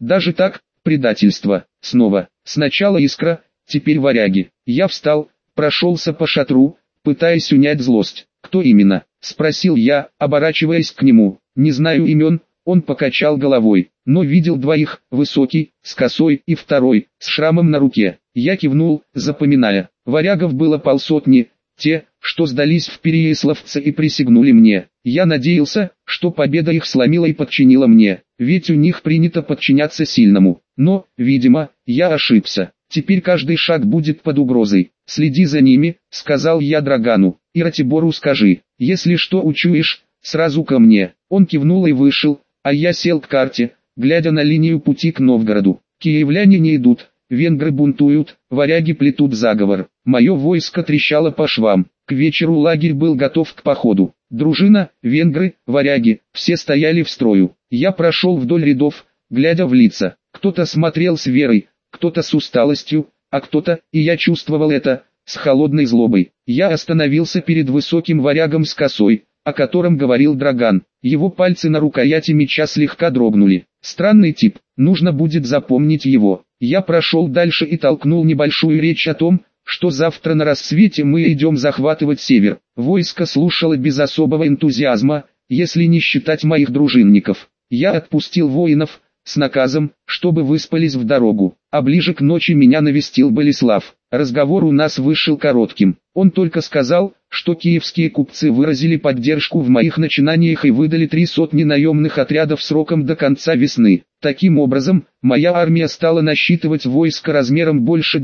Даже так, предательство. Снова. Сначала Искра, теперь варяги. Я встал, прошелся по шатру, пытаясь унять злость. «Кто именно?» — спросил я, оборачиваясь к нему. «Не знаю имен», — он покачал головой, но видел двоих, высокий, с косой и второй, с шрамом на руке. Я кивнул, запоминая. Варягов было полсотни, те, что сдались в Переяславце и присягнули мне. Я надеялся, что победа их сломила и подчинила мне, ведь у них принято подчиняться сильному. Но, видимо, я ошибся. Теперь каждый шаг будет под угрозой. «Следи за ними», — сказал я Драгану, — «и Ратибору скажи, если что учуешь, сразу ко мне». Он кивнул и вышел, а я сел к карте, глядя на линию пути к Новгороду. Киевляне не идут, венгры бунтуют, варяги плетут заговор. Мое войско трещало по швам. К вечеру лагерь был готов к походу. Дружина, венгры, варяги, все стояли в строю. Я прошел вдоль рядов, глядя в лица. Кто-то смотрел с верой, кто-то с усталостью, а кто-то, и я чувствовал это, с холодной злобой. Я остановился перед высоким варягом с косой, о котором говорил Драган. Его пальцы на рукояти меча слегка дрогнули. Странный тип, нужно будет запомнить его. Я прошел дальше и толкнул небольшую речь о том, что завтра на рассвете мы идем захватывать север. Войско слушало без особого энтузиазма, если не считать моих дружинников. Я отпустил воинов, с наказом, чтобы выспались в дорогу, а ближе к ночи меня навестил Болеслав. Разговор у нас вышел коротким. Он только сказал, что киевские купцы выразили поддержку в моих начинаниях и выдали 300 наемных отрядов сроком до конца весны. Таким образом, моя армия стала насчитывать войско размером больше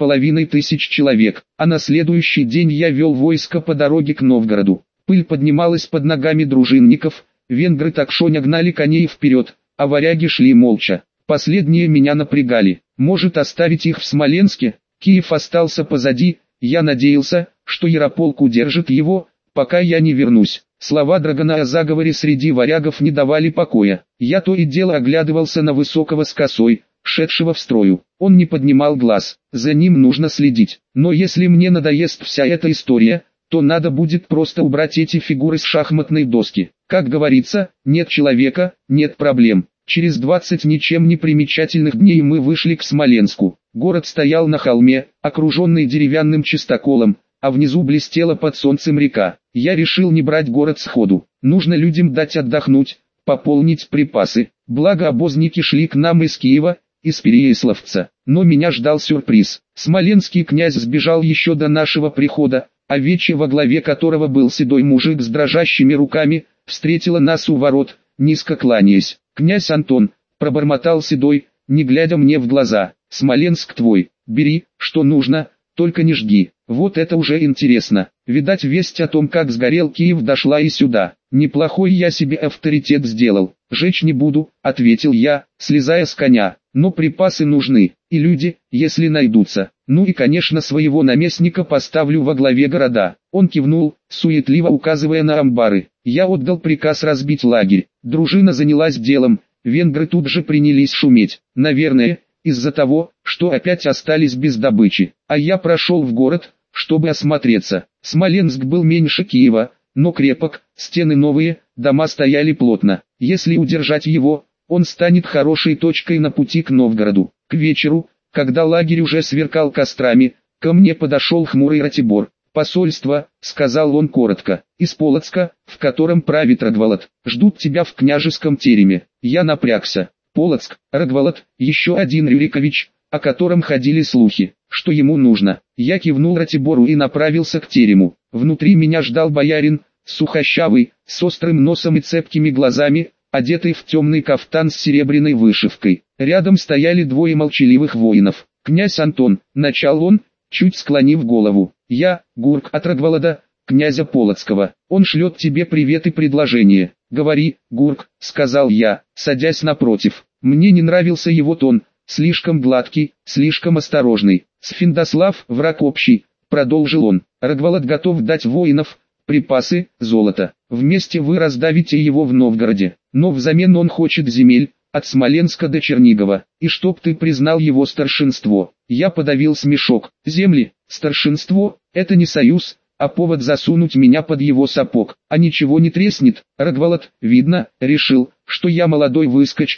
2500 человек, а на следующий день я вел войско по дороге к Новгороду. Пыль поднималась под ногами дружинников, венгры такшоня гнали коней вперед, а варяги шли молча. Последние меня напрягали. Может оставить их в Смоленске? Киев остался позади, я надеялся, что Ярополк удержит его, пока я не вернусь. Слова Драгана о заговоре среди варягов не давали покоя. Я то и дело оглядывался на высокого с косой, шедшего в строю. Он не поднимал глаз, за ним нужно следить. Но если мне надоест вся эта история, то надо будет просто убрать эти фигуры с шахматной доски. Как говорится, нет человека, нет проблем. Через 20 ничем не примечательных дней мы вышли к Смоленску. Город стоял на холме, окруженный деревянным чистоколом, а внизу блестела под солнцем река. Я решил не брать город сходу. Нужно людям дать отдохнуть, пополнить припасы. Благо обозники шли к нам из Киева, из Переяславца. Но меня ждал сюрприз. Смоленский князь сбежал еще до нашего прихода, а Вече, во главе которого был седой мужик с дрожащими руками, встретила нас у ворот, низко кланяясь. «Князь Антон», — пробормотал Седой, не глядя мне в глаза, — «Смоленск твой, бери, что нужно, только не жги». Вот это уже интересно. Видать, весть о том, как сгорел Киев, дошла и сюда. Неплохой я себе авторитет сделал. «Жечь не буду», — ответил я, слезая с коня. «Но припасы нужны, и люди, если найдутся. Ну и, конечно, своего наместника поставлю во главе города». Он кивнул, суетливо указывая на амбары. Я отдал приказ разбить лагерь. Дружина занялась делом, венгры тут же принялись шуметь. Наверное, из-за того, что опять остались без добычи. А я прошел в город, чтобы осмотреться. Смоленск был меньше Киева, но крепок, стены новые, дома стояли плотно. Если удержать его, он станет хорошей точкой на пути к Новгороду. К вечеру, когда лагерь уже сверкал кострами, ко мне подошел хмурый Ратибор. «Посольство», — сказал он коротко, — «из Полоцка, в котором правит Рогволод. Ждут тебя в княжеском тереме». Я напрягся. Полоцк, Рогволод, еще один Рюрикович, о котором ходили слухи. Что ему нужно? Я кивнул Ратибору и направился к терему. Внутри меня ждал боярин, сухощавый, с острым носом и цепкими глазами, одетый в темный кафтан с серебряной вышивкой. Рядом стояли двое молчаливых воинов. «Князь Антон», — начал он, чуть склонив голову. «Я, Гурк от Рогволода, князя Полоцкого. Он шлет тебе привет и предложение». «Говори, Гурк», — сказал я, садясь напротив. Мне не нравился его тон, слишком гладкий, слишком осторожный. «Сфиндослав, враг общий», — продолжил он. «Рогволод готов дать воинов, припасы, золото. Вместе вы раздавите его в Новгороде. Но взамен он хочет земель, от Смоленска до Чернигова, и чтоб ты признал его старшинство». Я подавил смешок. «Земли, старшинство, это не союз, а повод засунуть меня под его сапог, а ничего не треснет». Рогволод, видно, решил, что я молодой выскочка,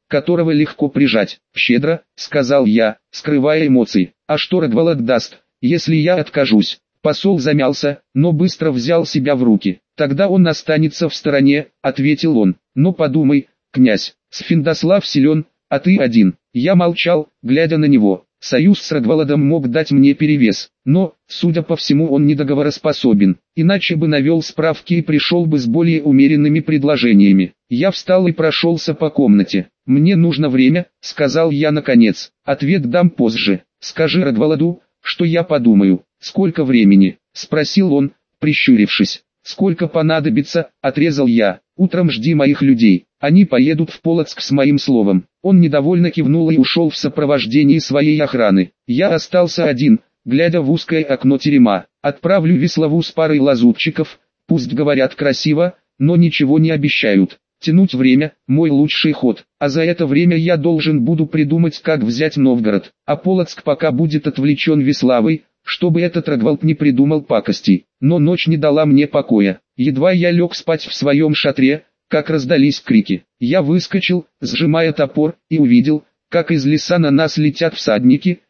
которого легко прижать. «Щедро», — сказал я, скрывая эмоции. «А что Рогволод даст, если я откажусь?» Посол замялся, но быстро взял себя в руки. «Тогда он останется в стороне», — ответил он. «Но подумай, князь, Сфиндослав силен, а ты один». Я молчал, глядя на него. Союз с Рогволодом мог дать мне перевес, но, судя по всему, он недоговороспособен, иначе бы навел справки и пришел бы с более умеренными предложениями. Я встал и прошелся по комнате. «Мне нужно время», — сказал я наконец. «Ответ дам позже. Скажи Рогволоду, что я подумаю». «Сколько времени?» — спросил он, прищурившись. «Сколько понадобится?» — отрезал я. «Утром жди моих людей. Они поедут в Полоцк с моим словом». Он недовольно кивнул и ушел в сопровождении своей охраны. Я остался один, глядя в узкое окно терема. «Отправлю Веслову с парой лазутчиков, пусть говорят красиво, но ничего не обещают. Тянуть время – мой лучший ход, а за это время я должен буду придумать, как взять Новгород, а Полоцк пока будет отвлечен Веславой, чтобы этот Рогволод не придумал пакостей». Но ночь не дала мне покоя. Едва я лег спать в своем шатре, как раздались крики. Я выскочил, сжимая топор, и увидел, как из леса на нас летят всадники,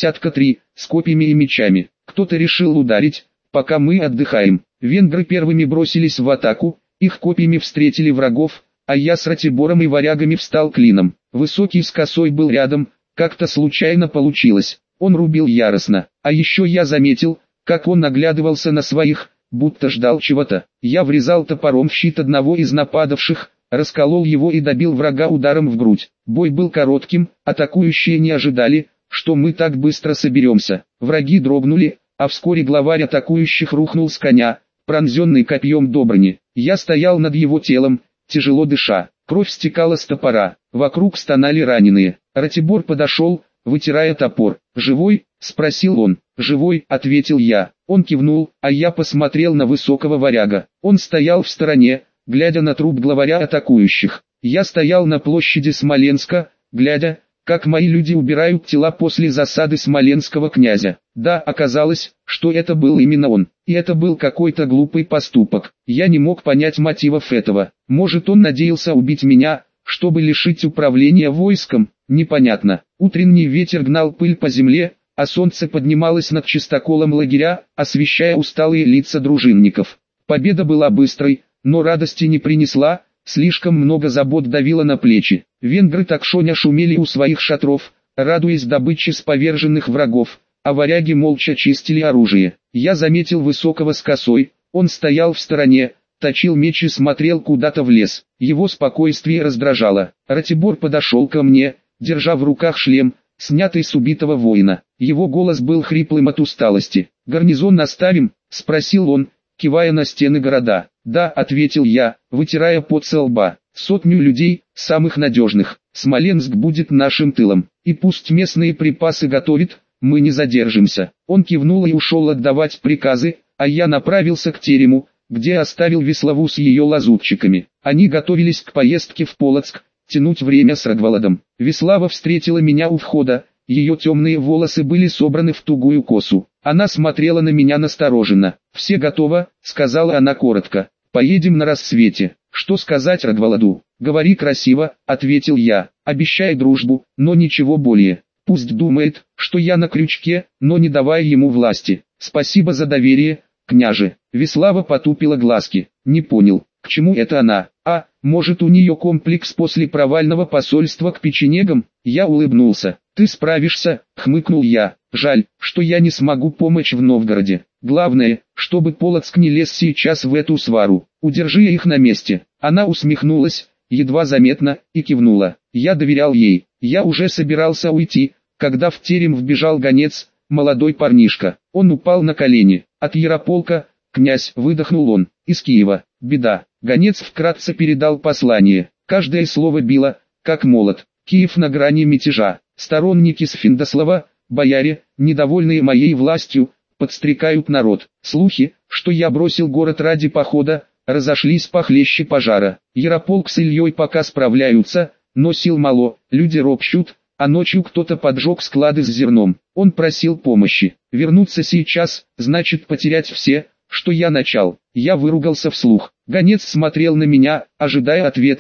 3 с копьями и мечами. Кто-то решил ударить, пока мы отдыхаем. Венгры первыми бросились в атаку, их копьями встретили врагов, а я с Ратибором и варягами встал клином. Высокий с косой был рядом, как-то случайно получилось. Он рубил яростно, а еще я заметил, как он наглядывался на своих, будто ждал чего-то. Я врезал топором в щит одного из нападавших, расколол его и добил врага ударом в грудь. Бой был коротким, атакующие не ожидали, что мы так быстро соберемся. Враги дрогнули, а вскоре главарь атакующих рухнул с коня, пронзенный копьем Добрыни. Я стоял над его телом, тяжело дыша. Кровь стекала с топора, вокруг стонали раненые. Ратибор подошел, вытирая топор. «Живой?» — спросил он. «Живой», — ответил я. Он кивнул, а я посмотрел на высокого варяга. Он стоял в стороне, глядя на труп главаря атакующих. Я стоял на площади Смоленска, глядя, как мои люди убирают тела после засады смоленского князя. Да, оказалось, что это был именно он. И это был какой-то глупый поступок. Я не мог понять мотивов этого. Может, он надеялся убить меня, чтобы лишить управления войском? Непонятно. Утренний ветер гнал пыль по земле, а солнце поднималось над чистоколом лагеря, освещая усталые лица дружинников. Победа была быстрой, но радости не принесла, слишком много забот давило на плечи. Венгры такшоня шумели у своих шатров, радуясь добыче с поверженных врагов, а варяги молча чистили оружие. Я заметил высокого с косой, он стоял в стороне, точил меч и смотрел куда-то в лес. Его спокойствие раздражало. Ратибор подошел ко мне, держа в руках шлем, снятый с убитого воина. Его голос был хриплым от усталости. «Гарнизон оставим?» — спросил он, кивая на стены города. «Да», — ответил я, вытирая пот со лба. «100 людей, самых надежных. Смоленск будет нашим тылом. И пусть местные припасы готовят, мы не задержимся». Он кивнул и ушел отдавать приказы, а я направился к терему, где оставил Веслову с ее лазутчиками. Они готовились к поездке в Полоцк, тянуть время с Рогволодом. Веслава встретила меня у входа, ее темные волосы были собраны в тугую косу. Она смотрела на меня настороженно. «Все готово», — сказала она коротко. «Поедем на рассвете». «Что сказать Рогволоду?» «Говори красиво», — ответил я. «Обещай дружбу, но ничего более. Пусть думает, что я на крючке, но не давай ему власти. Спасибо за доверие, княже». Веслава потупила глазки. «Не понял, к чему это она? А, может, у нее комплекс после провального посольства к печенегам?» Я улыбнулся. «Ты справишься», — хмыкнул я. «Жаль, что я не смогу помочь в Новгороде. Главное, чтобы Полоцк не лез сейчас в эту свару. Удержи их на месте». Она усмехнулась, едва заметно, и кивнула. Я доверял ей. Я уже собирался уйти, когда в терем вбежал гонец, молодой парнишка. Он упал на колени. «От Ярополка, князь», — выдохнул он. «Из Киева. Беда». Гонец вкратце передал послание. Каждое слово било, как молот. «Киев на грани мятежа. Сторонники Сфиндослава, бояре, недовольные моей властью, подстрекают народ. Слухи, что я бросил город ради похода, разошлись похлеще пожара. Ярополк с Ильей пока справляются, но сил мало, люди ропщут, а ночью кто-то поджег склады с зерном. Он просил помощи. Вернуться сейчас, значит потерять все, что я начал». Я выругался вслух. Гонец смотрел на меня, ожидая ответа,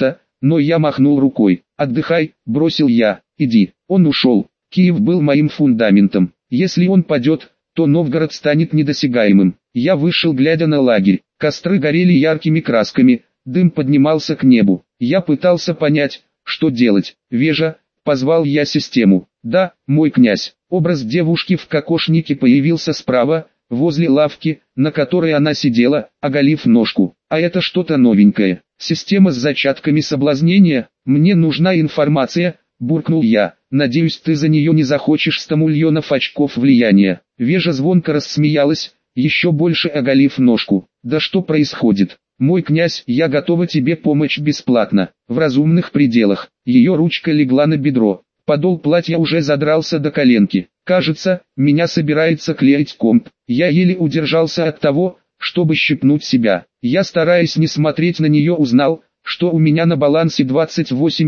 но я махнул рукой. «Отдыхай», бросил я, «иди». Он ушел. Киев был моим фундаментом. Если он падет, то Новгород станет недосягаемым. Я вышел, глядя на лагерь. Костры горели яркими красками, дым поднимался к небу. Я пытался понять, что делать. «Вежа», позвал я систему. «Да, мой князь». Образ девушки в кокошнике появился справа, возле лавки, на которой она сидела, оголив ножку. А это что-то новенькое. Система с зачатками соблазнения. «Мне нужна информация», буркнул я. «Надеюсь, ты за нее не захочешь 100 миллионов очков влияния». Вежа звонко рассмеялась, еще больше оголив ножку. «Да что происходит? Мой князь, я готова тебе помочь бесплатно, в разумных пределах». Ее ручка легла на бедро. Подол платья уже задрался до коленки. Кажется, меня собирается клеить комп. Я еле удержался от того, чтобы щипнуть себя. Я, стараясь не смотреть на нее, узнал, что у меня на балансе 28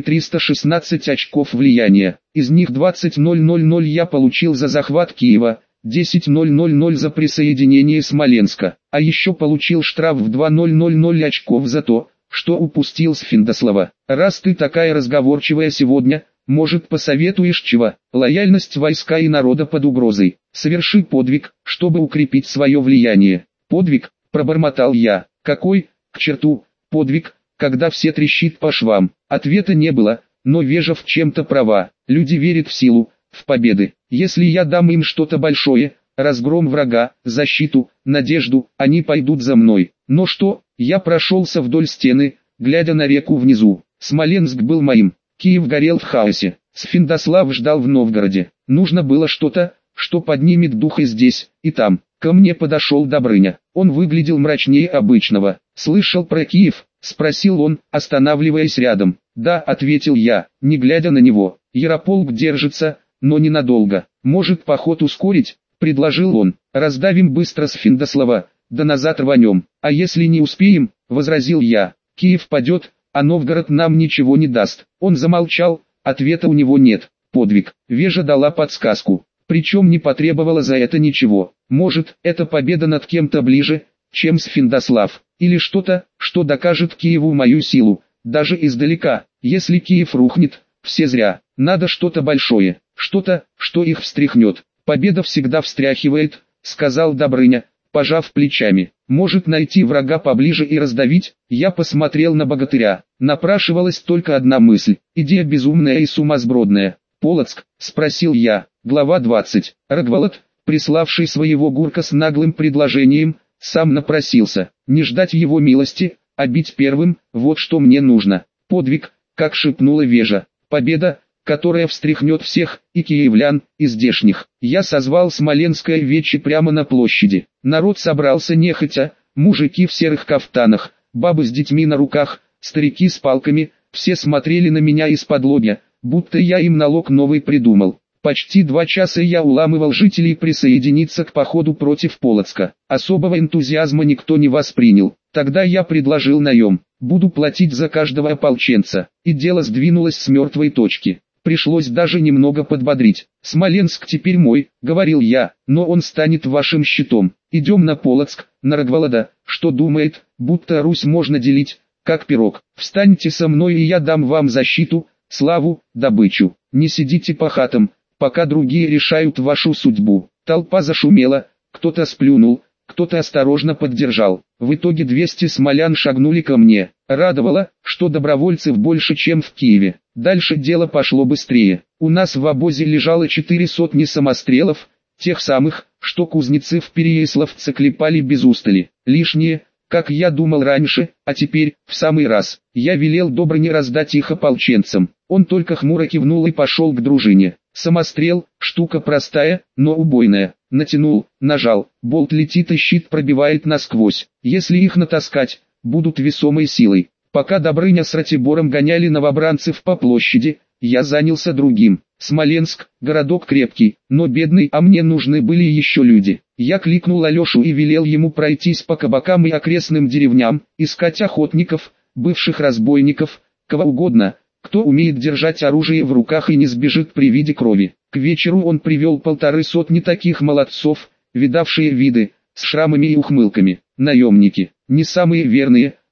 316 очков влияния. Из них 20 000 я получил за захват Киева, 10 000 за присоединение Смоленска, а еще получил штраф в 2 000 очков за то, что упустил Сфиндослава. «Раз ты такая разговорчивая сегодня, может, посоветуешь чего? Лояльность войска и народа под угрозой. Соверши подвиг, чтобы укрепить свое влияние». «Подвиг?» – пробормотал я. «Какой, к черту, подвиг, когда все трещит по швам?» Ответа не было, но Вежа в чем-то права. Люди верят в силу, в победы. Если я дам им что-то большое, разгром врага, защиту, надежду, они пойдут за мной. Но что? Я прошелся вдоль стены, глядя на реку внизу. Смоленск был моим. Киев горел в хаосе. Сфиндослав ждал в Новгороде. Нужно было что-то, что поднимет дух и здесь, и там. Ко мне подошел Добрыня. Он выглядел мрачнее обычного. «Слышал про Киев?» – спросил он, останавливаясь рядом. «Да», – ответил я, не глядя на него. «Ярополк держится, но ненадолго. Может, поход ускорить?» – предложил он. «Раздавим быстро Сфиндослава, да назад рванем. А если не успеем?» – возразил я. «Киев падет, а Новгород нам ничего не даст». Он замолчал, ответа у него нет. Подвиг. Вежа дала подсказку. Причем не потребовала за это ничего. Может, это победа над кем-то ближе, чем Сфиндослав. Или что-то, что докажет Киеву мою силу, даже издалека. Если Киев рухнет, все зря. Надо что-то большое, что-то, что их встряхнет. «Победа всегда встряхивает», — сказал Добрыня, пожав плечами. «Может, найти врага поближе и раздавить?» Я посмотрел на богатыря. Напрашивалась только одна мысль. Идея безумная и сумасбродная. «Полоцк?» — спросил я. Глава 20. Рогволод, приславший своего Гурка с наглым предложением, сам напросился. Не ждать его милости, а бить первым, вот что мне нужно. Подвиг, как шепнула Вежа. Победа, которая встряхнет всех, и киевлян, и здешних. Я созвал Смоленское вече прямо на площади. Народ собрался нехотя, мужики в серых кафтанах, бабы с детьми на руках, старики с палками, все смотрели на меня из-под лобья, будто я им налог новый придумал. Почти 2 часа я уламывал жителей присоединиться к походу против Полоцка. Особого энтузиазма никто не воспринял. Тогда я предложил наем. Буду платить за каждого ополченца. И дело сдвинулось с мертвой точки. Пришлось даже немного подбодрить. «Смоленск теперь мой», — говорил я, — «но он станет вашим щитом. Идем на Полоцк, на Рогволода, что думает, будто Русь можно делить, как пирог. Встаньте со мной, и я дам вам защиту, славу, добычу. Не сидите по хатам, пока другие решают вашу судьбу». Толпа зашумела, кто-то сплюнул, кто-то осторожно поддержал. В итоге 200 смолян шагнули ко мне. Радовало, что добровольцев больше, чем в Киеве. Дальше дело пошло быстрее. У нас в обозе лежало 4 сотни самострелов, тех самых, что кузнецы в Переяславце клепали без устали. Лишние, как я думал раньше, а теперь, в самый раз. Я велел Добрыне раздать их ополченцам. Он только хмуро кивнул и пошел к дружине. Самострел, штука простая, но убойная. Натянул, нажал, болт летит и щит пробивает насквозь. Если их натаскать, будут весомой силой. Пока Добрыня с Ратибором гоняли новобранцев по площади, я занялся другим. Смоленск, городок крепкий, но бедный, а мне нужны были еще люди. Я кликнул Алешу и велел ему пройтись по кабакам и окрестным деревням, искать охотников, бывших разбойников, кого угодно, кто умеет держать оружие в руках и не сбежит при виде крови. К вечеру он привел 150 таких молодцов, видавшие виды, с шрамами и ухмылками. Наемники, не самые верные,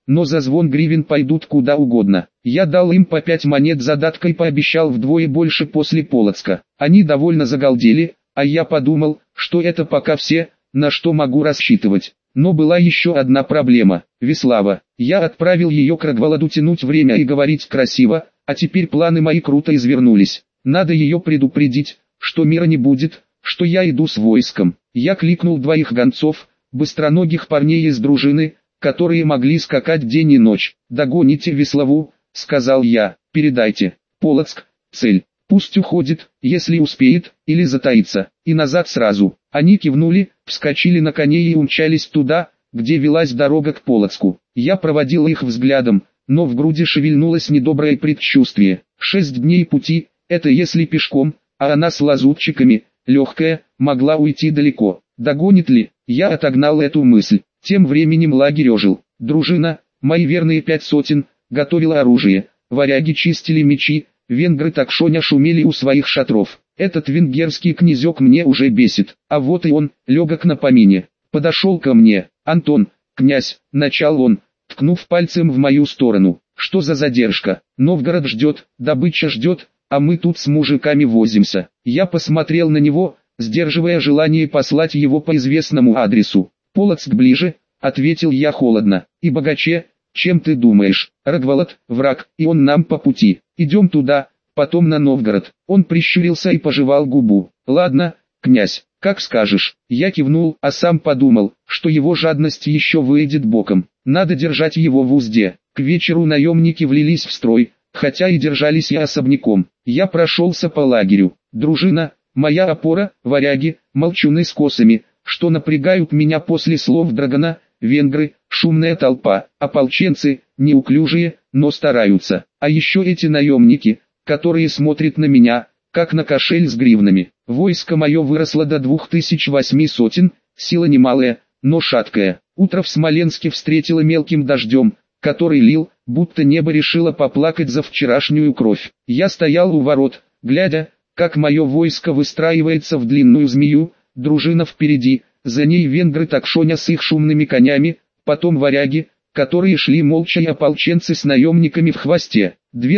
но за звон гривен пойдут куда угодно. Я дал им по 5 монет задатка и пообещал вдвое больше после Полоцка. Они довольно загалдели, а я подумал, что это пока все, на что могу рассчитывать. Но была еще одна проблема – Веслава. Я отправил ее к Рогволоду тянуть время и говорить красиво, а теперь планы мои круто извернулись. Надо ее предупредить, что мира не будет, что я иду с войском. Я кликнул 2 гонцов, быстроногих парней из дружины, которые могли скакать день и ночь. «Догоните Веславу», — сказал я, — «передайте. Полоцк, цель. Пусть уходит, если успеет, или затаится, и назад сразу». Они кивнули, вскочили на коней и умчались туда, где велась дорога к Полоцку. Я проводил их взглядом, но в груди шевельнулось недоброе предчувствие. 6 дней пути, это если пешком, а она с лазутчиками, легкая, могла уйти далеко. Догонит ли? Я отогнал эту мысль. Тем временем лагерь ожил. Дружина, мои верные 5 сотен, готовила оружие. Варяги чистили мечи, венгры такшоня шумели у своих шатров. Этот венгерский князек мне уже бесит. А вот и он, легок на помине. Подошел ко мне. «Антон, князь», — начал он, ткнув пальцем в мою сторону. «Что за задержка? Новгород ждет, добыча ждет, а мы тут с мужиками возимся». Я посмотрел на него, сдерживая желание послать его по известному адресу. «Полоцк ближе», — ответил я холодно, — «и богаче, чем ты думаешь. Рогволод — враг, и он нам по пути. Идем туда, потом на Новгород». Он прищурился и пожевал губу. «Ладно, князь, как скажешь». Я кивнул, а сам подумал, что его жадность еще выйдет боком. Надо держать его в узде. К вечеру наемники влились в строй, хотя и держались и особняком. Я прошелся по лагерю. Дружина, моя опора, варяги, молчуны с косами, что напрягают меня после слов Драгона, венгры, шумная толпа, ополченцы, неуклюжие, но стараются. А еще эти наемники, которые смотрят на меня, как на кошель с гривнами. Войско мое выросло до 2800, сила немалая, но шаткая. Утро в Смоленске встретило мелким дождем, который лил, будто небо решило поплакать за вчерашнюю кровь. Я стоял у ворот, глядя, как мое войско выстраивается в длинную змею, дружина впереди, за ней венгры такшоня с их шумными конями, потом варяги, которые шли молча, и ополченцы с наемниками в хвосте.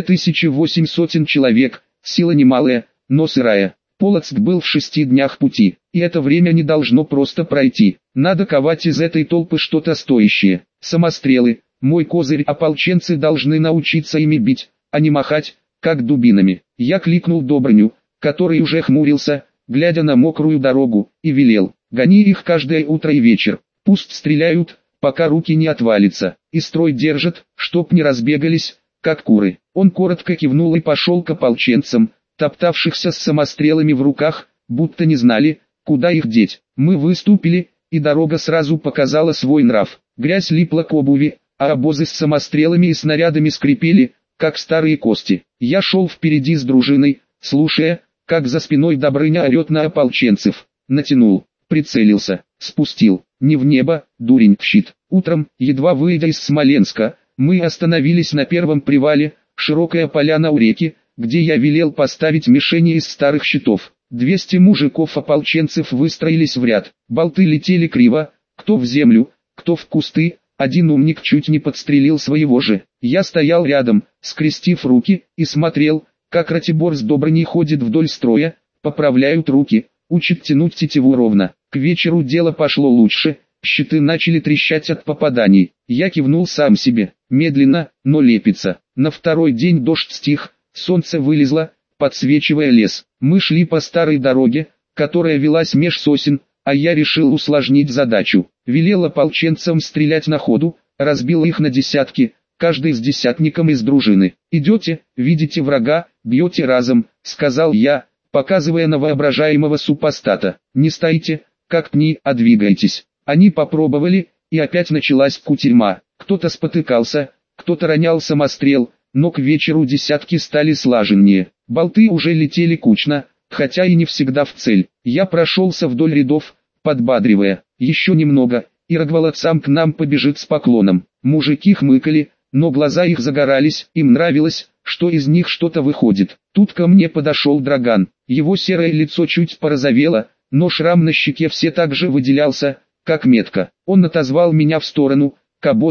2800 человек, сила немалая, но сырая. Полоцк был в 6 днях пути, и это время не должно просто пройти. Надо ковать из этой толпы что-то стоящее. Самострелы, мой козырь, ополченцы должны научиться ими бить, а не махать, как дубинами. Я кликнул Добрыню, который уже хмурился, глядя на мокрую дорогу, и велел: «Гони их каждое утро и вечер, пусть стреляют, пока руки не отвалятся, и строй держат, чтоб не разбегались, как куры». Он коротко кивнул и пошел к ополченцам, топтавшихся с самострелами в руках, будто не знали, куда их деть. Мы выступили, и дорога сразу показала свой нрав. Грязь липла к обуви, а обозы с самострелами и снарядами скрипели, как старые кости. Я шел впереди с дружиной, слушая, как за спиной Добрыня орет на ополченцев. Натянул, прицелился, спустил, не в небо, дурень, в щит. Утром, едва выйдя из Смоленска, мы остановились на первом привале, широкая поляна у реки, где я велел поставить мишени из старых щитов. 200 мужиков-ополченцев выстроились в ряд. Болты летели криво, кто в землю, кто в кусты. Один умник чуть не подстрелил своего же. Я стоял рядом, скрестив руки, и смотрел, как Ратибор с Добрыней ходит вдоль строя, поправляют руки, учат тянуть тетиву ровно. К вечеру дело пошло лучше, щиты начали трещать от попаданий. Я кивнул сам себе, медленно, но лепится. На второй день дождь стих, солнце вылезло, подсвечивая лес. Мы шли по старой дороге, которая велась меж сосен, а я решил усложнить задачу. Велел ополченцам стрелять на ходу, разбил их на десятки, каждый с десятником из дружины. «Идете, видите врага, бьете разом», — сказал я, показывая на воображаемого супостата. «Не стоите, как пни, а двигайтесь». Они попробовали, и опять началась кутерьма. Кто-то спотыкался, кто-то ронял самострел, но к вечеру десятки стали слаженнее. Болты уже летели кучно, хотя и не всегда в цель. Я прошелся вдоль рядов, подбадривая: «Еще немного, и Рогволод сам к нам побежит с поклоном». Мужики хмыкали, но глаза их загорались, им нравилось, что из них что-то выходит. Тут ко мне подошел Драган. Его серое лицо чуть порозовело, но шрам на щеке все так же выделялся, как метка. Он отозвал меня в сторону, к обозу,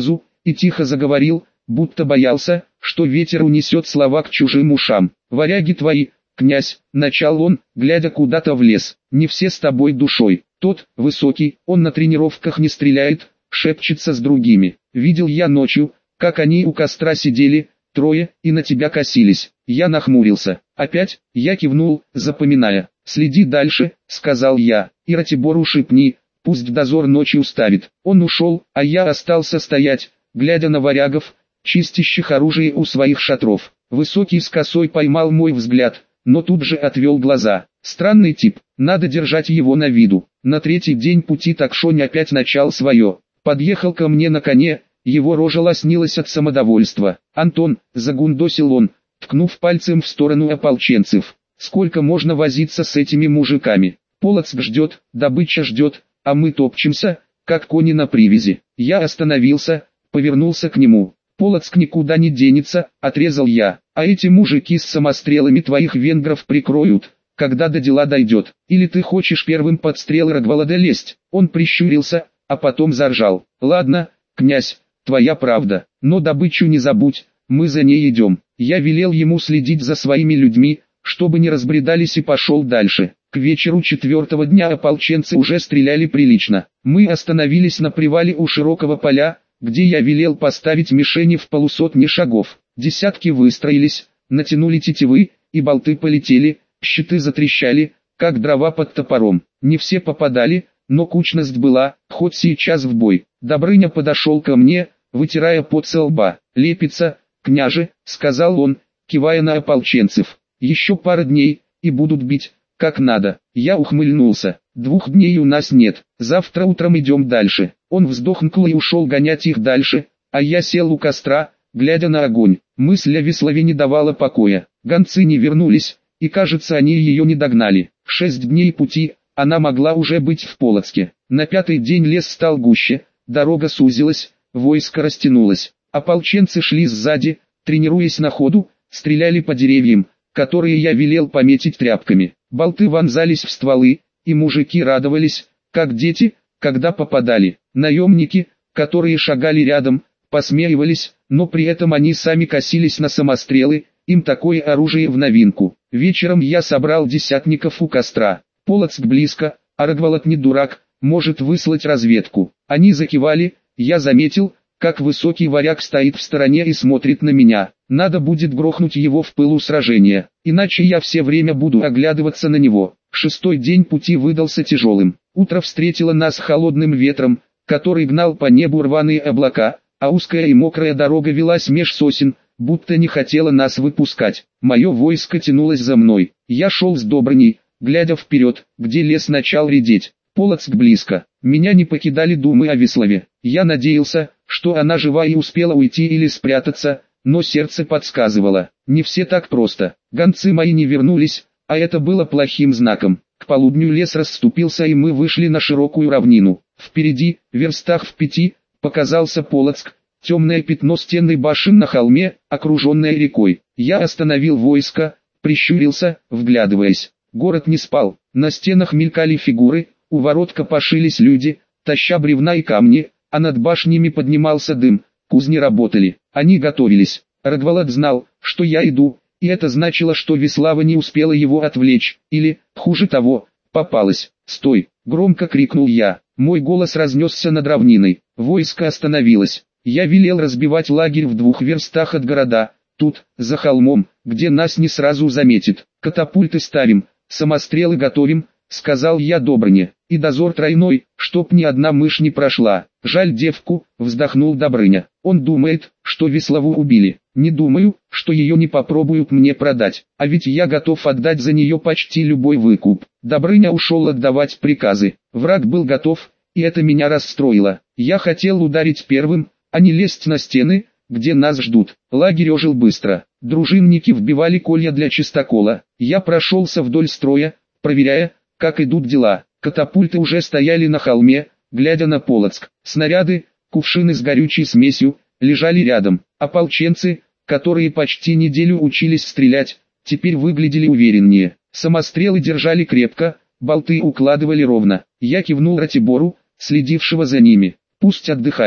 и тихо заговорил, будто боялся, что ветер унесет слова к чужим ушам. «Варяги твои, князь», — начал он, глядя куда-то в лес, — «не все с тобой душой. Тот, высокий, он на тренировках не стреляет, шепчется с другими. Видел я ночью, как они у костра сидели, трое, и на тебя косились». Я нахмурился. «Опять?» — я кивнул, запоминая. «Следи дальше», — сказал я, — «и Ратибору шепни, пусть дозор ночью ставит». Он ушел, а я остался стоять, глядя на варягов, чистящих оружие у своих шатров. Высокий с косой поймал мой взгляд, но тут же отвел глаза. Странный тип, надо держать его на виду. На третий день пути Такшонь опять начал свое. Подъехал ко мне на коне, его рожа лоснилась от самодовольства. «Антон», — загундосил он, ткнув пальцем в сторону ополченцев, — «сколько можно возиться с этими мужиками? Полоцк ждет, добыча ждет, а мы топчемся, как кони на привязи». Я остановился, повернулся к нему. «Полоцк никуда не денется», — отрезал я, — «а эти мужики с самострелами твоих венгров прикроют, когда до дела дойдет. Или ты хочешь первым под стрелы Рогволода лезть?» Он прищурился, а потом заржал. «Ладно, князь, твоя правда, но добычу не забудь, мы за ней идем». Я велел ему следить за своими людьми, чтобы не разбредались, и пошел дальше. К вечеру четвертого дня ополченцы уже стреляли прилично. Мы остановились на привале у широкого поля, где я велел поставить мишени в полусотни шагов. Десятки выстроились, натянули тетивы, и болты полетели, щиты затрещали, как дрова под топором. Не все попадали, но кучность была, хоть сейчас в бой. Добрыня подошел ко мне, вытирая пот со лба. «Лепится, княже», — сказал он, кивая на ополченцев. «Еще пара дней, и будут бить, как надо». Я ухмыльнулся. 2 дней у нас нет, завтра утром идем дальше. Он вздохнул и ушел гонять их дальше, а я сел у костра, глядя на огонь. Мысль о Веслове не давала покоя. Гонцы не вернулись, и кажется, они ее не догнали. 6 дней пути, она могла уже быть в Полоцке. На 5-й день лес стал гуще, дорога сузилась, войско растянулось. Ополченцы шли сзади, тренируясь на ходу, стреляли по деревьям, которые я велел пометить тряпками. Болты вонзались в стволы, и мужики радовались, как дети, когда попадали. Наемники, которые шагали рядом, посмеивались, но при этом они сами косились на самострелы, им такое оружие в новинку. Вечером я собрал десятников у костра. Полоцк близко, а Рогволод не дурак, может выслать разведку. Они закивали, я заметил, как высокий варяг стоит в стороне и смотрит на меня. Надо будет грохнуть его в пылу сражения, иначе я все время буду оглядываться на него. 6-й день пути выдался тяжелым. Утро встретило нас холодным ветром, который гнал по небу рваные облака, а узкая и мокрая дорога велась меж сосен, будто не хотела нас выпускать. Мое войско тянулось за мной. Я шел с Добрыней, глядя вперед, где лес начал редеть. Полоцк близко. Меня не покидали думы о Веслове. Я надеялся, что она жива и успела уйти или спрятаться, но сердце подсказывало, не все так просто. Гонцы мои не вернулись, а это было плохим знаком. К полудню лес расступился, и мы вышли на широкую равнину. Впереди, верстах в 5, показался Полоцк, темное пятно стенной башен на холме, окруженное рекой. Я остановил войско, прищурился, вглядываясь. Город не спал, на стенах мелькали фигуры, у ворот копошились люди, таща бревна и камни, а над башнями поднимался дым. Кузни работали, они готовились. Рогволод знал, что я иду, и это значило, что Веслава не успела его отвлечь, или, хуже того, попалась. «Стой!» — громко крикнул я. Мой голос разнесся над равниной. Войско остановилось. Я велел разбивать лагерь в 2 верстах от города, тут, за холмом, где нас не сразу заметит. «Катапульты ставим, самострелы готовим», — сказал я Добрыне, — «и дозор тройной, чтоб ни одна мышь не прошла». «Жаль девку», — вздохнул Добрыня. «Он думает, что Веслову убили. Не думаю, что ее не попробуют мне продать, а ведь я готов отдать за нее почти любой выкуп». Добрыня ушел отдавать приказы. Враг был готов, и это меня расстроило. Я хотел ударить первым, а не лезть на стены, где нас ждут. Лагерь ожил быстро. Дружинники вбивали колья для чистокола. Я прошелся вдоль строя, проверяя, как идут дела. Катапульты уже стояли на холме, глядя на Полоцк. Снаряды, кувшины с горючей смесью, лежали рядом. Ополченцы, которые почти неделю учились стрелять, теперь выглядели увереннее. Самострелы держали крепко, болты укладывали ровно. Я кивнул Ратибору, следившего за ними. «Пусть отдыхают.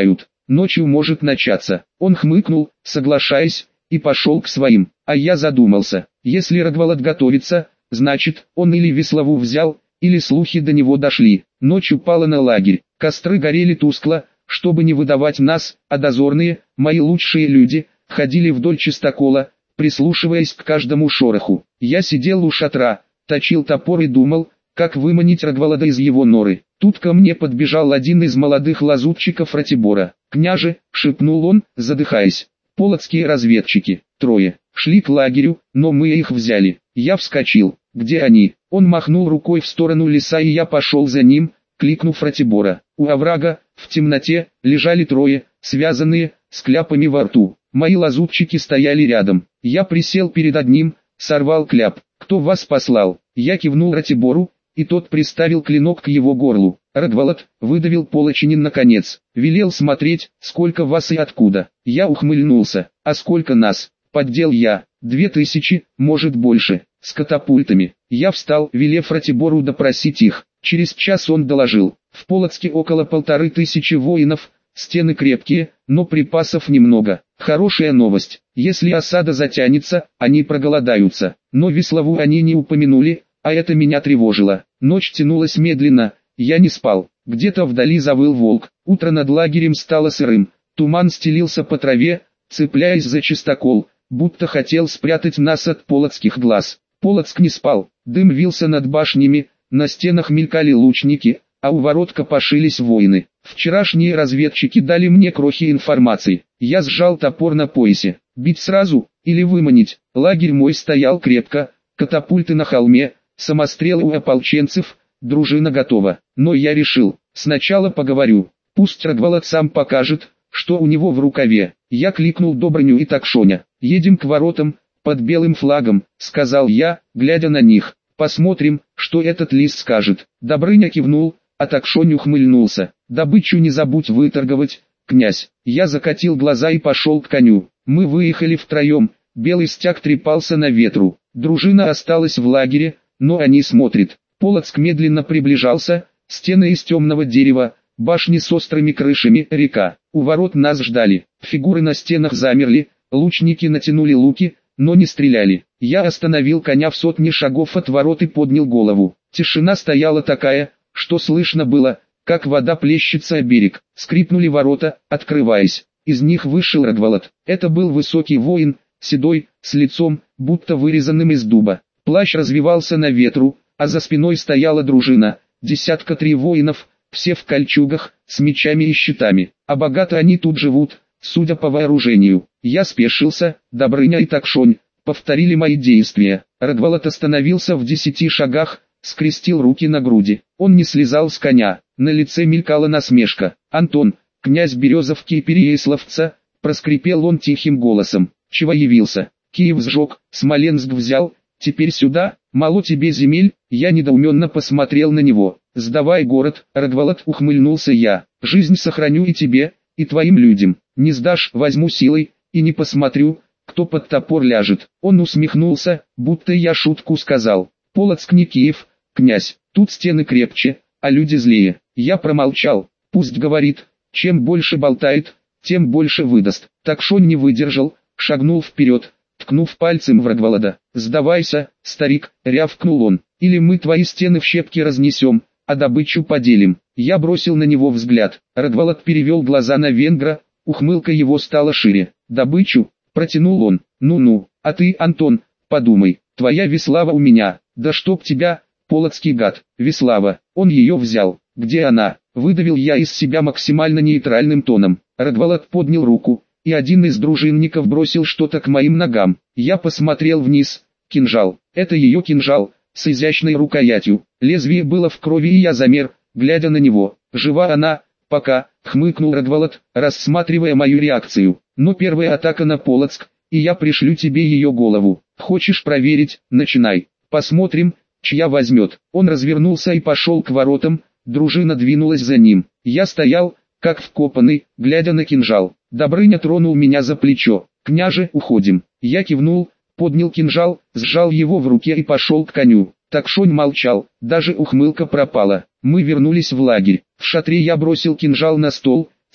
ночью может начаться. Он хмыкнул, соглашаясь, и пошел к своим. А я задумался, если Рогволод готовится, значит, он или Веслову взял, или слухи до него дошли. Ночь упала на лагерь, костры горели тускло, чтобы не выдавать нас, а дозорные, мои лучшие люди, ходили вдоль чистокола, прислушиваясь к каждому шороху. Я сидел у шатра, точил топор и думал, как выманить Рогволода из его норы. Тут ко мне подбежал один из молодых лазутчиков Ратибора. «Княже», — шепнул он, задыхаясь, — «полоцкие разведчики, 3, шли к лагерю, но мы их взяли». Я вскочил. «Где они?» Он махнул рукой в сторону леса, и я пошел за ним, кликнув Ратибора. У оврага, в темноте, лежали 3, связанные, с кляпами во рту. Мои лазутчики стояли рядом. Я присел перед одним, сорвал кляп. «Кто вас послал?» Я кивнул Ратибору, и тот приставил клинок к его горлу. «Рогволод», — выдавил Полочинин наконец, — «велел смотреть, сколько вас и откуда». Я ухмыльнулся. «А сколько нас?» — поддел я. 2000, может больше, с катапультами». Я встал, велев Ратибору допросить их. Через час он доложил: в Полоцке около 1500 воинов, стены крепкие, но припасов немного. Хорошая новость, если осада затянется, они проголодаются. Но Веслову они не упомянули, а это меня тревожило. Ночь тянулась медленно, я не спал. Где-то вдали завыл волк. Утро над лагерем стало сырым. Туман стелился по траве, цепляясь за чистокол, будто хотел спрятать нас от полоцких глаз. Полоцк не спал, дым вился над башнями, на стенах мелькали лучники, а у ворот копошились воины. Вчерашние разведчики дали мне крохи информации. Я сжал топор на поясе. Бить сразу, или выманить? Лагерь мой стоял крепко, катапульты на холме, самострелы у ополченцев, дружина готова. Но я решил, сначала поговорю. Пусть Рогволод сам покажет, что у него в рукаве. Я кликнул Добрыню и Такшоня. «Едем к воротам, под белым флагом», — сказал я, глядя на них. «Посмотрим, что этот лис скажет». Добрыня кивнул, а Такшонь ухмыльнулся. «Добычу не забудь выторговать, князь». Я закатил глаза и пошел к коню. Мы выехали втроем, белый стяг трепался на ветру. Дружина осталась в лагере, но они смотрят. Полоцк медленно приближался, стены из темного дерева, башни с острыми крышами, река. У ворот нас ждали, фигуры на стенах замерли, лучники натянули луки, но не стреляли. Я остановил коня в 100 шагов от ворот и поднял голову. Тишина стояла такая, что слышно было, как вода плещется о берег. Скрипнули ворота, открываясь. Из них вышел Рогволод. Это был высокий воин, седой, с лицом, будто вырезанным из дуба. Плащ развивался на ветру, а за спиной стояла дружина, 3 воинов, все в кольчугах, с мечами и щитами. А богато они тут живут, судя по вооружению. Я спешился, Добрыня и Такшонь повторили мои действия. Рогволод остановился в 10 шагах, скрестил руки на груди. Он не слезал с коня, на лице мелькала насмешка. «Антон, князь Березовки и Переяславца», — проскрипел он тихим голосом. «Чего явился? Киев сжег, Смоленск взял, теперь сюда, мало тебе земель?» Я недоуменно посмотрел на него. «Сдавай город», — Рогволод, ухмыльнулся я. «Жизнь сохраню и тебе, и твоим людям. Не сдашь, возьму силой, и не посмотрю, кто под топор ляжет». Он усмехнулся, будто я шутку сказал. «Полоцк не Киев, князь, тут стены крепче, а люди злее». Я промолчал. Пусть говорит, чем больше болтает, тем больше выдаст. Такшонь не выдержал, шагнул вперед, ткнув пальцем в Рогволода. «Сдавайся, старик», — рявкнул он, — «или мы твои стены в щепки разнесем, а добычу поделим». Я бросил на него взгляд. Рогволод перевел глаза на венгра, ухмылка его стала шире. «Добычу?» — протянул он. «Ну-ну, а ты, Антон, подумай, твоя Веслава у меня, да чтоб тебя, полоцкий гад». «Веслава, он ее взял. Где она?» — выдавил я из себя максимально нейтральным тоном. Рогволод поднял руку, и один из дружинников бросил что-то к моим ногам. Я посмотрел вниз. Кинжал. Это ее кинжал, с изящной рукоятью. Лезвие было в крови, и я замер, глядя на него. «Жива она, пока», — хмыкнул Рогволод, рассматривая мою реакцию. «Но первая атака на Полоцк, и я пришлю тебе ее голову. Хочешь проверить? Начинай. Посмотрим, чья возьмет». Он развернулся и пошел к воротам, дружина двинулась за ним. Я стоял, как вкопанный, глядя на кинжал. Добрыня тронул меня за плечо. «Княже, уходим». Я кивнул, поднял кинжал, сжал его в руке и пошел к коню. Такшонь молчал, даже ухмылка пропала. Мы вернулись в лагерь. В шатре я бросил кинжал на стол,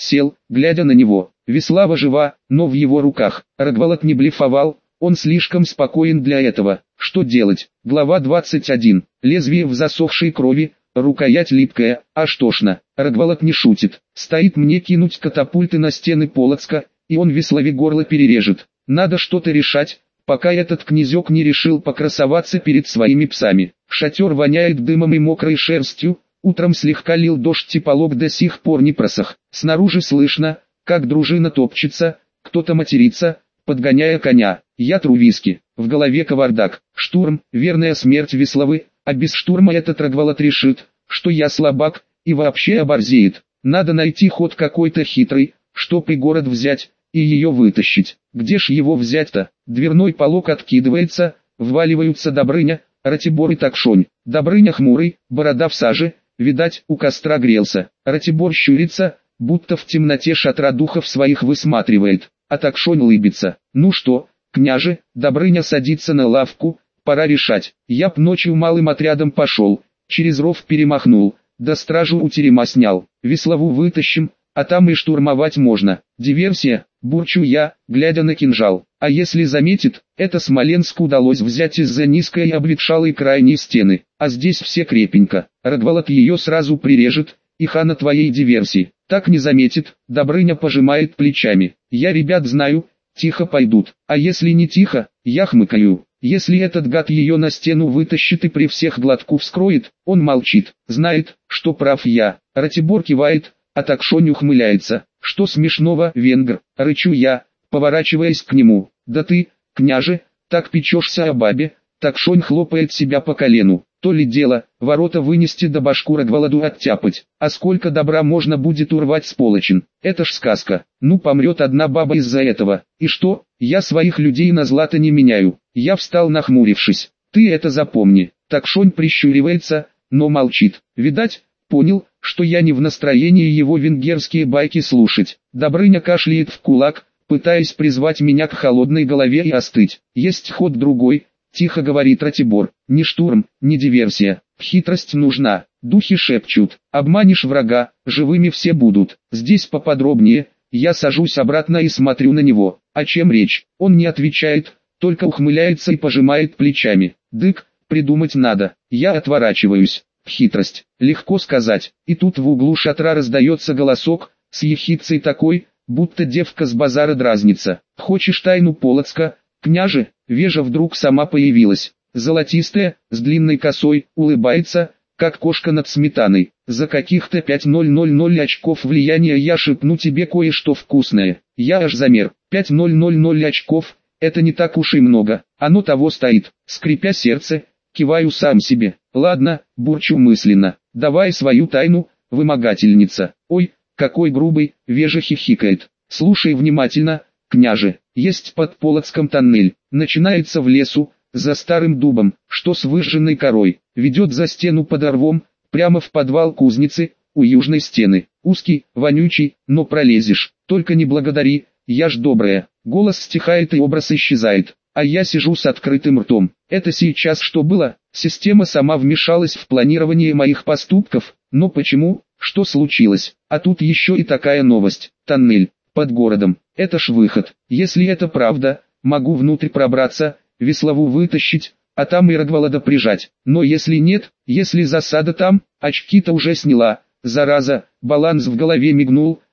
сел, глядя на него. Веслава жива, но в его руках. Рогволод не блефовал, он слишком спокоен для этого. Что делать? Глава 21. Лезвие в засохшей крови, рукоять липкая, аж тошно. Рогволод не шутит. Стоит мне кинуть катапульты на стены Полоцка, и он Веславе горло перережет. Надо что-то решать, пока этот князек не решил покрасоваться перед своими псами. Шатер воняет дымом и мокрой шерстью, утром слегка лил дождь и полог до сих пор не просох. Снаружи слышно, как дружина топчется, кто-то матерится, подгоняя коня. Я тру виски, в голове кавардак. Штурм, верная смерть Веславы, а без штурма этот Рогволод решит, что я слабак, и вообще оборзеет. Надо найти ход какой-то хитрый, чтоб и город взять, и ее вытащить. Где ж его взять-то? Дверной полог откидывается, вваливаются Добрыня, Ратибор и Такшонь. Добрыня хмурый, борода в саже, видать, у костра грелся. Ратибор щурится, будто в темноте шатра духов своих высматривает, а Такшонь улыбится. Ну что, княже? Добрыня садится на лавку, пора решать. Я б ночью малым отрядом пошел, через ров перемахнул, да стражу у терема снял. Веславу вытащим, а там и штурмовать можно. Диверсия, бурчу я, глядя на кинжал. А если заметит, это Смоленск удалось взять из-за низкой и обветшалой крайней стены, а здесь все крепенько. Рогволод ее сразу прирежет, и хана твоей диверсии. Так не заметит, Добрыня пожимает плечами. Я ребят знаю, тихо пойдут, а если не тихо, я хмыкаю. Если этот гад ее на стену вытащит и при всех глотку вскроет, он молчит, знает, что прав я. Ратибор кивает, а Такшонь ухмыляется. Что смешного, венгр, рычу я, поворачиваясь к нему. Да ты, княже, так печешься о бабе. Такшонь хлопает себя по колену. То ли дело, ворота вынести да башку Рогволоду оттяпать. А сколько добра можно будет урвать с полочин. Это ж сказка. Ну помрет одна баба из-за этого. И что, я своих людей на злато не меняю. Я встал нахмурившись. Ты это запомни. Такшонь прищуривается, но молчит. Видать, понял, что я не в настроении его венгерские байки слушать. Добрыня кашляет в кулак, пытаясь призвать меня к холодной голове и остыть. Есть ход другой, тихо говорит Ратибор. Не штурм, не диверсия. Хитрость нужна. Духи шепчут. Обманешь врага, живыми все будут. Здесь поподробнее. Я сажусь обратно и смотрю на него. О чем речь? Он не отвечает, только ухмыляется и пожимает плечами. Дык, придумать надо. Я отворачиваюсь. Хитрость. Легко сказать. И тут в углу шатра раздается голосок, с ехидцей такой, будто девка с базара дразнится. Хочешь тайну Полоцка, княже? Вежа вдруг сама появилась. Золотистая, с длинной косой, улыбается, как кошка над сметаной. За каких-то 5000 очков влияния я шепну тебе кое-что вкусное. Я аж замер. 5000 очков, это не так уж и много. Оно того стоит. Скрипя сердце, киваю сам себе. Ладно, бурчу мысленно. Давай свою тайну, вымогательница. Ой, какой грубый, Вежа хихикает. Слушай внимательно, княже. Есть под Полоцком тоннель. Начинается в лесу, за старым дубом, что с выжженной корой. Ведет за стену под рвом, прямо в подвал кузницы, у южной стены. Узкий, вонючий, но пролезешь. Только не благодари, я ж добрая. Голос стихает и образ исчезает. А я сижу с открытым ртом. Это сейчас что было? Система сама вмешалась в планирование моих поступков, но почему? Что случилось? А тут еще и такая новость. Тоннель, под городом. Это ж выход. Если это правда, могу внутрь пробраться, Веславу вытащить, а там и Рогволода прижать. Но если нет, если засада там, очки-то уже сняла. Зараза, баланс в голове мигнул,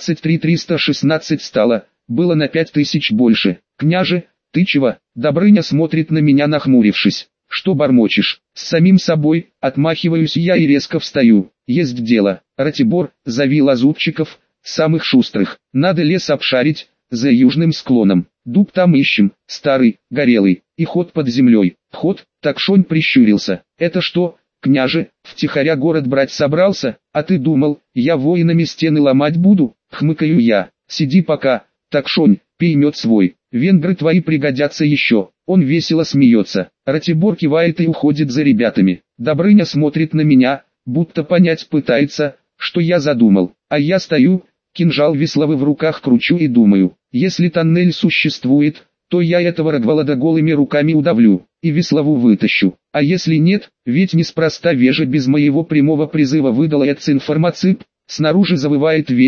23316 стало, было на 5000 больше. Княже, ты чего? Добрыня смотрит на меня нахмурившись. Что бормочешь? С самим собой, отмахиваюсь я и резко встаю. Есть дело. Ратибор, зови лазутчиков, самых шустрых. Надо лес обшарить, за южным склоном. Дуб там ищем, старый, горелый, и ход под землей. Ход? Такшонь прищурился. Это что, княже, втихаря город брать собрался? А ты думал, я воинами стены ломать буду? Хмыкаю я. Сиди пока, Такшонь, пей мед свой. Венгры твои пригодятся еще. Он весело смеется. Ратибор кивает и уходит за ребятами. Добрыня смотрит на меня, будто понять пытается, что я задумал. А я стою, кинжал Веславы в руках кручу и думаю. Если тоннель существует, то я этого Рогволода голыми руками удавлю, и Веславу вытащу. А если нет, ведь неспроста Вежа без моего прямого призыва выдала информацию. Снаружи завывает ветер,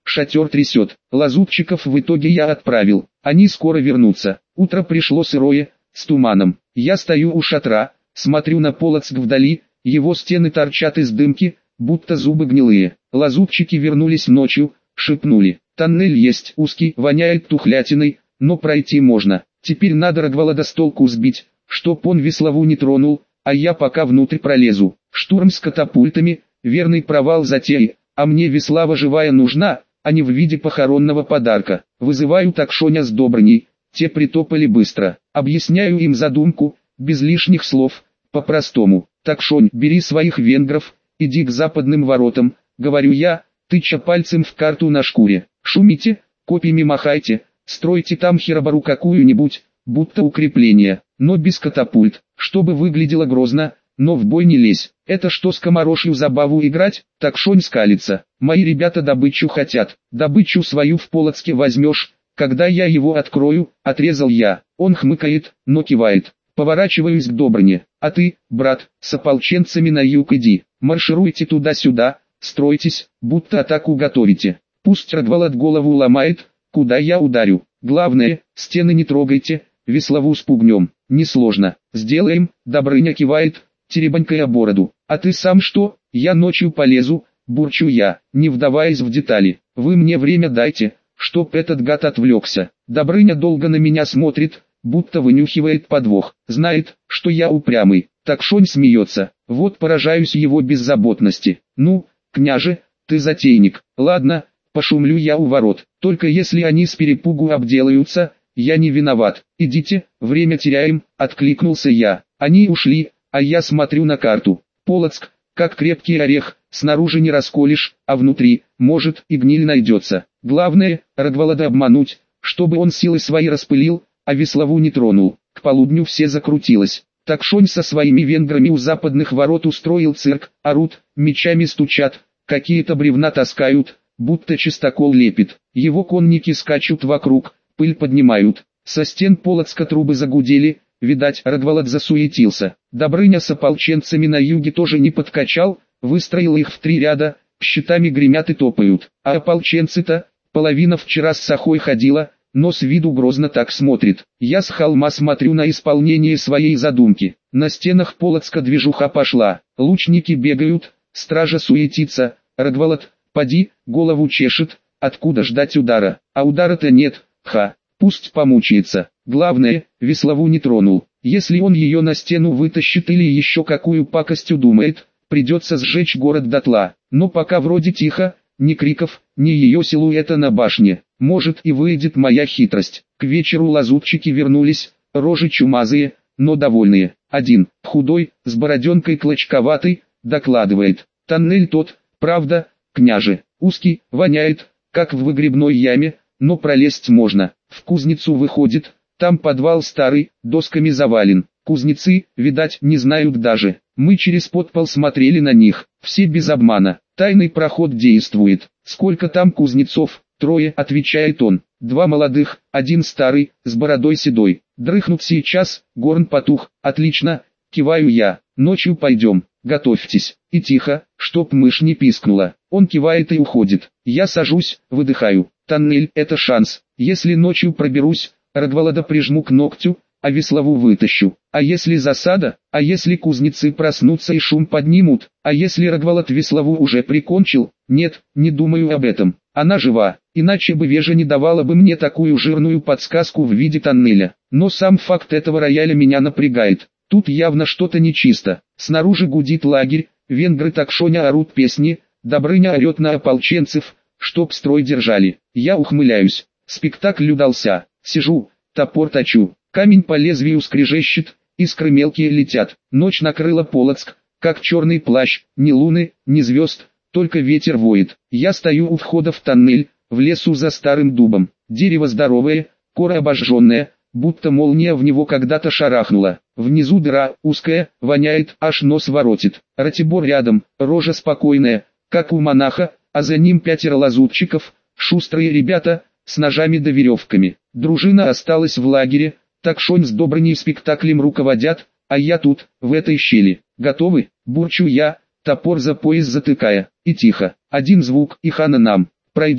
шатер трясет. Лазутчиков в итоге я отправил, они скоро вернутся. Утро пришло сырое, с туманом. Я стою у шатра, смотрю на Полоцк вдали, его стены торчат из дымки, будто зубы гнилые. Лазутчики вернулись ночью, шепнули. Тоннель есть узкий, воняет тухлятиной, но пройти можно. Теперь надо Рогволода с толку сбить, чтоб он Веслову не тронул, а я пока внутрь пролезу. Штурм с катапультами, верный провал затеи, а мне Веслава живая нужна, а не в виде похоронного подарка. Вызываю Такшоня с Добрыней, те притопали быстро. Объясняю им задумку, без лишних слов, по-простому. Такшонь, бери своих венгров, иди к западным воротам, говорю я, тыча пальцем в карту на шкуре. Шумите, копьями махайте, стройте там херобору какую-нибудь, будто укрепление, но без катапульт, чтобы выглядело грозно, но в бой не лезь. Это что, скоморошью забаву играть? Такшонь скалится. Мои ребята добычу хотят. Добычу свою в Полоцке возьмешь, когда я его открою, отрезал я. Он хмыкает, но кивает. Поворачиваюсь к Добрыне. А ты, брат, с ополченцами на юг иди. Маршируйте туда-сюда, стройтесь, будто атаку готовите. Пусть Рогволод голову ломает, куда я ударю. Главное, стены не трогайте, Веслову спугнем. Несложно. Сделаем, Добрыня кивает, теребанькая бороду. А ты сам что? Я ночью полезу, бурчу я, не вдаваясь в детали. Вы мне время дайте, чтоб этот гад отвлекся. Добрыня долго на меня смотрит, будто вынюхивает подвох. Знает, что я упрямый. Такшонь смеется. Вот поражаюсь его беззаботности. Ну, княже, ты затейник. Ладно, пошумлю я у ворот. Только если они с перепугу обделаются, я не виноват. Идите, время теряем, откликнулся я. Они ушли, а я смотрю на карту. Полоцк, как крепкий орех, снаружи не расколешь, а внутри, может, и гниль найдется. Главное, Рогволода обмануть, чтобы он силы свои распылил, а Веслову не тронул. К полудню все закрутилось. Такшонь со своими венграми у западных ворот устроил цирк, орут, мечами стучат, какие-то бревна таскают, будто чистокол лепит. Его конники скачут вокруг, пыль поднимают. Со стен Полоцка трубы загудели, видать, Рогволод засуетился. Добрыня с ополченцами на юге тоже не подкачал, выстроил их в 3 ряда, щитами гремят и топают. А ополченцы-то, половина вчера с сахой ходила, но с виду грозно так смотрит. Я с холма смотрю на исполнение своей задумки. На стенах Полоцка движуха пошла, лучники бегают, стража суетится, Рогволод, поди, голову чешет, откуда ждать удара, а удара-то нет, пусть помучается. Главное, Веслову не тронул. Если он ее на стену вытащит или еще какую пакость удумает, придется сжечь город дотла. Но пока вроде тихо, ни криков, ни ее силуэта на башне. Может и выйдет моя хитрость. К вечеру лазутчики вернулись, рожи чумазые, но довольные. Один, худой, с бороденкой клочковатый, докладывает. Тоннель тот, правда, княже, узкий, воняет, как в выгребной яме, но пролезть можно. В кузницу выходит, там подвал старый, досками завален. Кузнецы, видать, не знают даже. Мы через подпол смотрели на них, все без обмана. Тайный проход действует. Сколько там кузнецов? 3, отвечает он. 2 молодых, 1 старый, с бородой седой. Дрыхнут сейчас, горн потух. Отлично, киваю я. Ночью пойдем, готовьтесь. И тихо, чтоб мышь не пискнула. Он кивает и уходит. Я сажусь, выдыхаю. Тоннель – это шанс. Если ночью проберусь, Рогволода прижму к ногтю, а Веслову вытащу. А если засада? А если кузнецы проснутся и шум поднимут? А если Рогволод Веслову уже прикончил? Нет, не думаю об этом. Она жива, иначе бы Вежа не давала бы мне такую жирную подсказку в виде тоннеля. Но сам факт этого рояля меня напрягает. Тут явно что-то нечисто. Снаружи гудит лагерь, венгры Такшоня орут песни, Добрыня орет на ополченцев, чтоб строй держали. Я ухмыляюсь. Спектакль удался. Сижу, топор точу, камень по лезвию скрежещет, искры мелкие летят. Ночь накрыла Полоцк, как черный плащ, ни луны, ни звезд, только ветер воет. Я стою у входа в тоннель, в лесу за старым дубом. Дерево здоровое, кора обожженная, будто молния в него когда-то шарахнула. Внизу дыра, узкая, воняет, аж нос воротит. Ратибор рядом, рожа спокойная, как у монаха, а за ним 5 лазутчиков, шустрые ребята, с ножами да веревками. Дружина осталась в лагере, Такшонь с Добрыней спектаклем руководят, а я тут, в этой щели. Готовы? Бурчу я, топор за пояс затыкая. И тихо. Один звук, и хана нам. Пройдем,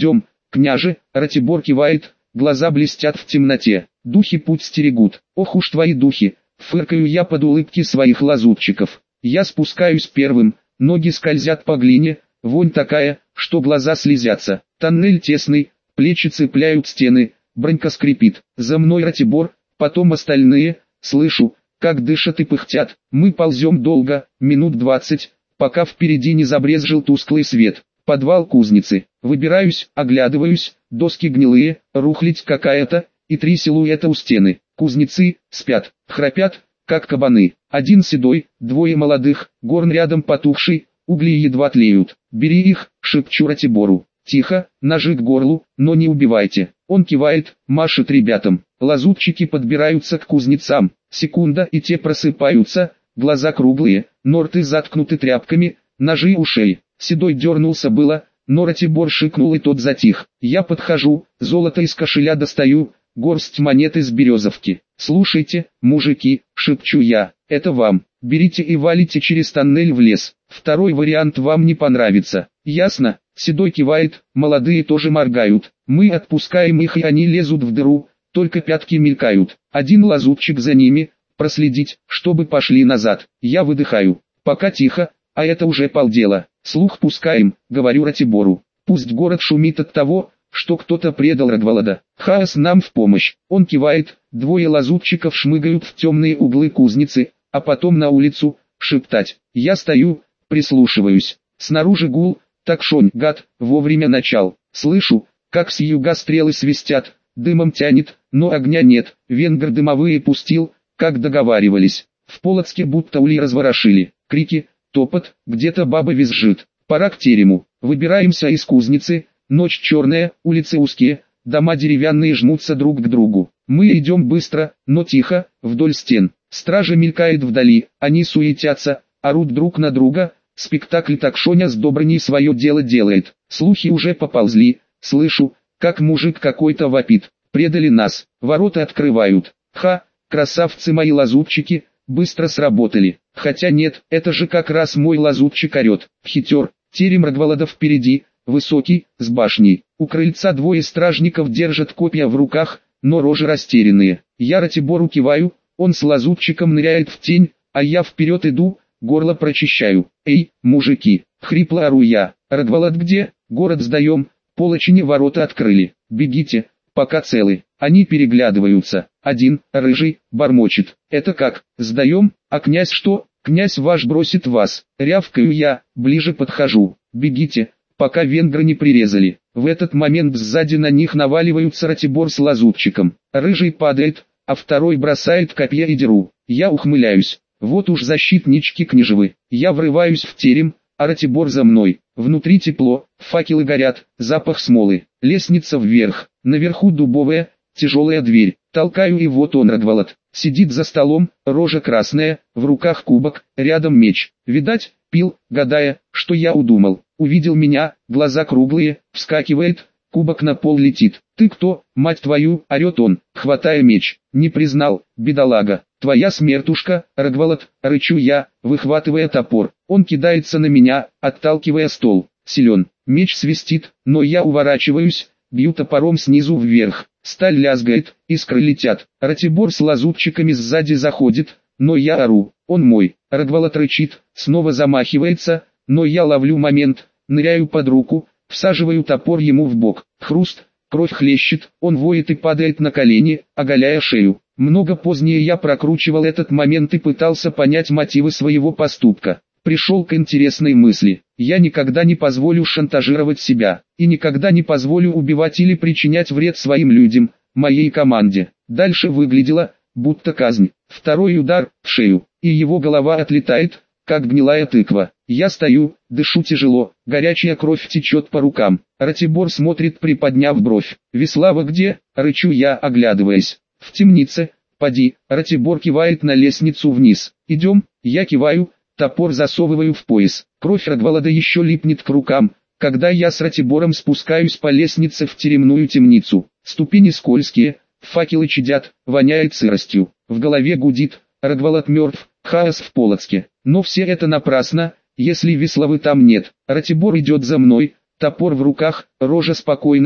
«Княже», Ратибор кивает, глаза блестят в темноте. «Духи путь стерегут». «Ох уж твои духи», фыркаю я под улыбки своих лазутчиков. Я спускаюсь первым, ноги скользят по глине, вонь такая, что глаза слезятся. Тоннель тесный, плечи цепляют стены, бронька скрипит. За мной Ратибор, потом остальные, слышу, как дышат и пыхтят. Мы ползем долго, минут 20, пока впереди не забрезжил тусклый свет. Подвал кузницы. Выбираюсь, оглядываюсь, доски гнилые, рухлядь какая-то, и 3 силуэта у стены. Кузнецы спят, храпят, как кабаны. Один седой, 2 молодых, горн рядом потухший, угли едва тлеют. «Бери их», шепчу Ратибору. «Тихо, ножи к горлу, но не убивайте». Он кивает, машет ребятам. Лазутчики подбираются к кузнецам. Секунда, и те просыпаются, глаза круглые, но рты заткнуты тряпками, ножи у шеи. Седой дернулся было, но Ратибор шикнул и тот затих. Я подхожу, золото из кошеля достаю, горсть монет из березовки. «Слушайте, мужики», шепчу я, «это вам. Берите и валите через тоннель в лес. Второй вариант вам не понравится». «Ясно?» Седой кивает, молодые тоже моргают. Мы отпускаем их, и они лезут в дыру, только пятки мелькают. Один лазутчик за ними, проследить, чтобы пошли назад. Я выдыхаю. Пока тихо, а это уже полдела. «Слух пускаем», говорю Ратибору. «Пусть город шумит от того, что кто-то предал Рогволода. Хаос нам в помощь». Он кивает, 2 лазутчиков шмыгают в темные углы кузницы, а потом на улицу, шептать. Я стою, прислушиваюсь. Снаружи гул, так шонь, гад, вовремя начал. Слышу, как с юга стрелы свистят, дымом тянет, но огня нет. Венгр дымовые пустил, как договаривались. В Полоцке будто ули разворошили. Крики, топот, где-то баба визжит. Пора к терему. Выбираемся из кузницы, ночь черная, улицы узкие, дома деревянные жмутся друг к другу. Мы идем быстро, но тихо, вдоль стен. Стража мелькает вдали, они суетятся, орут друг на друга. Спектакль такшоня с Добрыней свое дело делает. Слухи уже поползли, слышу, как мужик какой-то вопит. Предали нас, ворота открывают. Ха, красавцы мои лазутчики, быстро сработали. Хотя нет, это же как раз мой лазутчик орет. Хитер, терем Рогволода впереди, высокий, с башней. У крыльца 2 стражников держат копья в руках, но рожи растерянные. Я Ратибору киваю, он с лазутчиком ныряет в тень, а я вперед иду, горло прочищаю. «Эй, мужики!» — хрипло ору я. «Рогволод где? Город сдаем, полочине ворота открыли. Бегите, пока целы». Они переглядываются. Один, рыжий, бормочет. «Это как, сдаем, а князь что? Князь ваш бросит вас». Рявкаю я, ближе подхожу. «Бегите, пока венгры не прирезали». В этот момент сзади на них наваливаются Ратибор с лазутчиком. Рыжий падает, а второй бросает копья и деру. Я ухмыляюсь. Вот уж защитнички княжевы. Я врываюсь в терем, а Ратибор за мной. Внутри тепло, факелы горят, запах смолы. Лестница вверх, наверху дубовая, тяжелая дверь. Толкаю, и вот он, Рогволод. Сидит за столом, рожа красная, в руках кубок, рядом меч. Видать, пил, гадая, что я удумал. Увидел меня, глаза круглые, вскакивает, кубок на пол летит. «Ты кто, мать твою?» — орет он, хватая меч. «Не признал, бедолага. Твоя смертушка, Рогволод», — рычу я, выхватывая топор. Он кидается на меня, отталкивая стол. Силен. Меч свистит, но я уворачиваюсь, бью топором снизу вверх. Сталь лязгает, искры летят. Ратибор с лазутчиками сзади заходит, но я ору. Он мой. Рогволод рычит, снова замахивается, но я ловлю момент, ныряю под руку, всаживаю топор ему в бок. Хруст, кровь хлещет, он воет и падает на колени, оголяя шею. Много позднее я прокручивал этот момент и пытался понять мотивы своего поступка. Пришел к интересной мысли. Я никогда не позволю шантажировать себя, и никогда не позволю убивать или причинять вред своим людям, моей команде. Дальше выглядело, будто казнь. Второй удар в шею, и его голова отлетает, как гнилая тыква. Я стою, дышу тяжело, горячая кровь течет по рукам. Ратибор смотрит, приподняв бровь. «Веслава где?» — рычу я, оглядываясь. «В темнице, поди». Ратибор кивает на лестницу вниз. «Идем?» Я киваю, топор засовываю в пояс. Кровь Рогволода еще липнет к рукам, когда я с Ратибором спускаюсь по лестнице в тюремную темницу. Ступени скользкие, факелы чадят, воняет сыростью. В голове гудит, Рогволод мертв, хаос в Полоцке. Но все это напрасно, если Веславы там нет. Ратибор идет за мной, топор в руках, рожа спокойная,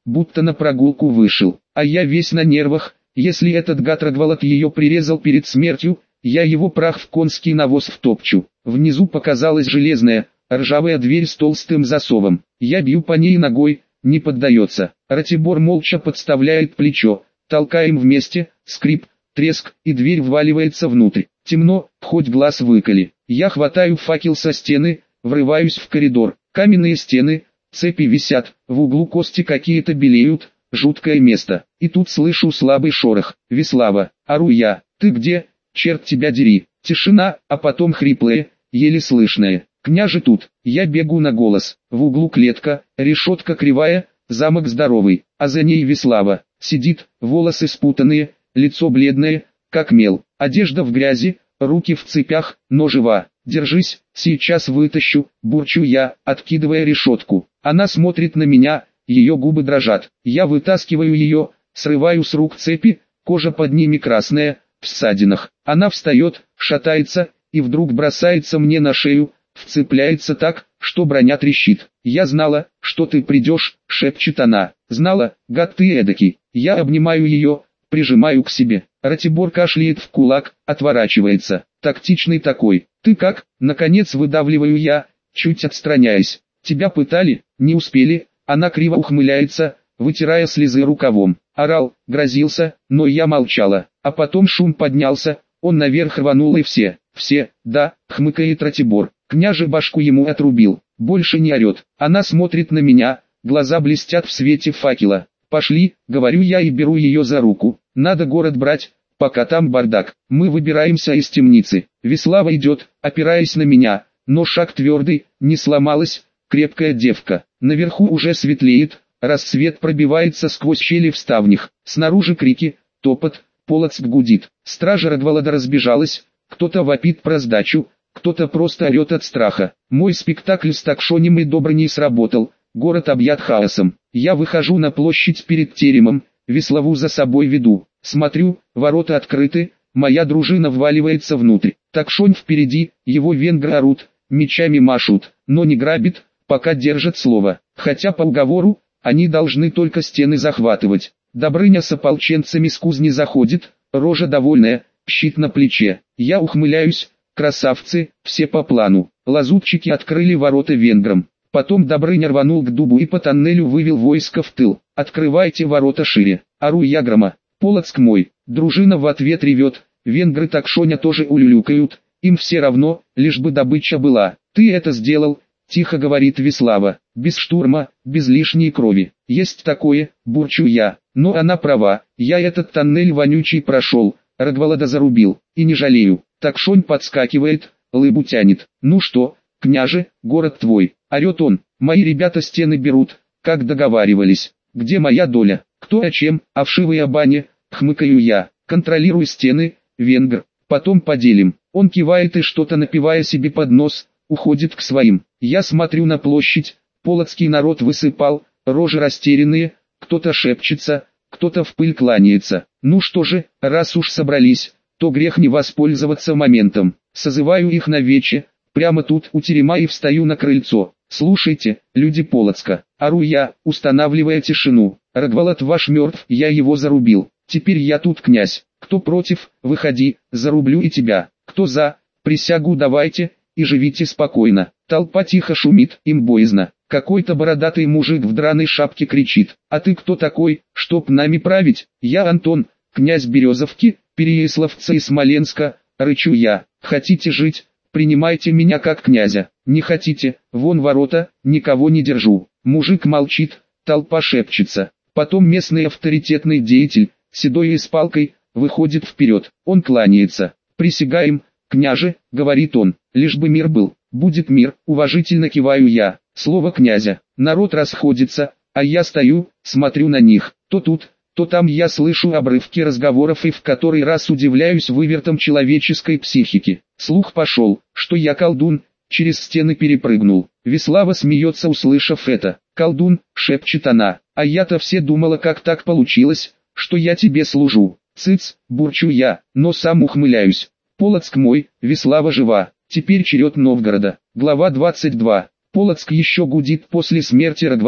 будто на прогулку вышел, а я весь на нервах. Если этот гад Рогволод ее прирезал перед смертью, я его прах в конский навоз втопчу. Внизу показалась железная, ржавая дверь с толстым засовом. Я бью по ней ногой, не поддается. Ратибор молча подставляет плечо, толкаем вместе, скрип, треск, и дверь вваливается внутрь. Темно, хоть глаз выколи. Я хватаю факел со стены, врываюсь в коридор. Каменные стены, цепи висят, в углу кости какие-то белеют, жуткое место. И тут слышу слабый шорох. Веслава, ору я, ты где? Черт тебя дери. Тишина, а потом хриплое, еле слышное. Княже тут. Я бегу на голос. В углу клетка, решетка кривая, замок здоровый, а за ней Веслава. Сидит, волосы спутанные, лицо бледное, как мел, одежда в грязи, руки в цепях, но жива. Держись, сейчас вытащу, бурчу я, откидывая решетку. Она смотрит на меня, ее губы дрожат. Я вытаскиваю ее, срываю с рук цепи, кожа под ними красная, в ссадинах. Она встает, шатается, и вдруг бросается мне на шею, вцепляется так, что броня трещит. «Я знала, что ты придешь», — шепчет она. «Знала, гад ты эдакий». Я обнимаю ее, прижимаю к себе. Ратибор кашляет в кулак, отворачивается. Тактичный такой. «Ты как?» — наконец выдавливаю я, чуть отстраняясь. «Тебя пытали?» «Не успели». Она криво ухмыляется, вытирая слезы рукавом. Орал, грозился, но я молчала. А потом шум поднялся, он наверх рванул и все, да, хмыкает Ратибор. Княже башку ему отрубил, больше не орет. Она смотрит на меня, глаза блестят в свете факела. «Пошли», — говорю я и беру ее за руку. «Надо город брать, пока там бардак». Мы выбираемся из темницы. Веслава идет, опираясь на меня, но шаг твердый, не сломалась, крепкая девка. Наверху уже светлеет, рассвет пробивается сквозь щели в ставнях. Снаружи крики, топот, Полоцк гудит. Стража Рогволода разбежалась, кто-то вопит про сдачу, кто-то просто орет от страха. Мой спектакль с Такшонем и Добрыней сработал, город объят хаосом. Я выхожу на площадь перед теремом, Веславу за собой веду. Смотрю, ворота открыты, моя дружина вваливается внутрь. Такшон впереди, его венгры орут, мечами машут, но не грабит, пока держат слово. Хотя по уговору, они должны только стены захватывать. Добрыня с ополченцами с кузни заходит, рожа довольная, щит на плече. Я ухмыляюсь, красавцы, все по плану. Лазутчики открыли ворота венграм. Потом Добрыня рванул к дубу и по тоннелю вывел войско в тыл. «Открывайте ворота шире!» Ору я грома. «Полоцк мой!» Дружина в ответ ревет. Венгры Такшоня тоже улюлюкают. Им все равно, лишь бы добыча была. «Ты это сделал!» Тихо говорит Веслава. «Без штурма, без лишней крови. Есть такое», бурчу я. Но она права. Я этот тоннель вонючий прошел. Рогволода зарубил. И не жалею. Такшонь подскакивает, лыбу тянет. «Ну что, княже, город твой!» Орет он. «Мои ребята стены берут, как договаривались. Где моя доля?» «Кто о чем, о вшивой бане?» Хмыкаю я. «Контролируй стены, венгр. Потом поделим». Он кивает и что-то напивая себе под нос, уходит к своим. Я смотрю на площадь. Полоцкий народ высыпал, рожи растерянные, кто-то шепчется, кто-то в пыль кланяется. Ну что же, раз уж собрались, то грех не воспользоваться моментом. Созываю их на вече, прямо тут у терема, и встаю на крыльцо. «Слушайте, люди Полоцка», ору я, устанавливая тишину. «Рогволод ваш мертв, я его зарубил. Теперь я тут князь. Кто против, выходи, зарублю и тебя. Кто за, присягу давайте, и живите спокойно». Толпа тихо шумит, им боязно. Какой-то бородатый мужик в драной шапке кричит: «А ты кто такой, чтоб нами править?» «Я Антон, князь Березовки, Переяславца и Смоленска», рычу я. «Хотите жить? Принимайте меня как князя. Не хотите? Вон ворота, никого не держу». Мужик молчит, толпа шепчется. Потом местный авторитетный деятель, седой и с палкой, выходит вперед. Он кланяется. «Присягаем, княже», говорит он, — «лишь бы мир был». «Будет мир», уважительно киваю я. Слово князя. Народ расходится, а я стою, смотрю на них. То тут, то там я слышу обрывки разговоров и в который раз удивляюсь вывертам человеческой психики. Слух пошел, что я колдун, через стены перепрыгнул. Веслава смеется, услышав это. «Колдун», шепчет она, — «а я-то все думала, как так получилось, что я тебе служу». «Цыц», бурчу я, но сам ухмыляюсь. «Полоцк мой, Веслава жива». Теперь черед Новгорода. Глава 22. Полоцк еще гудит после смерти Рогволода,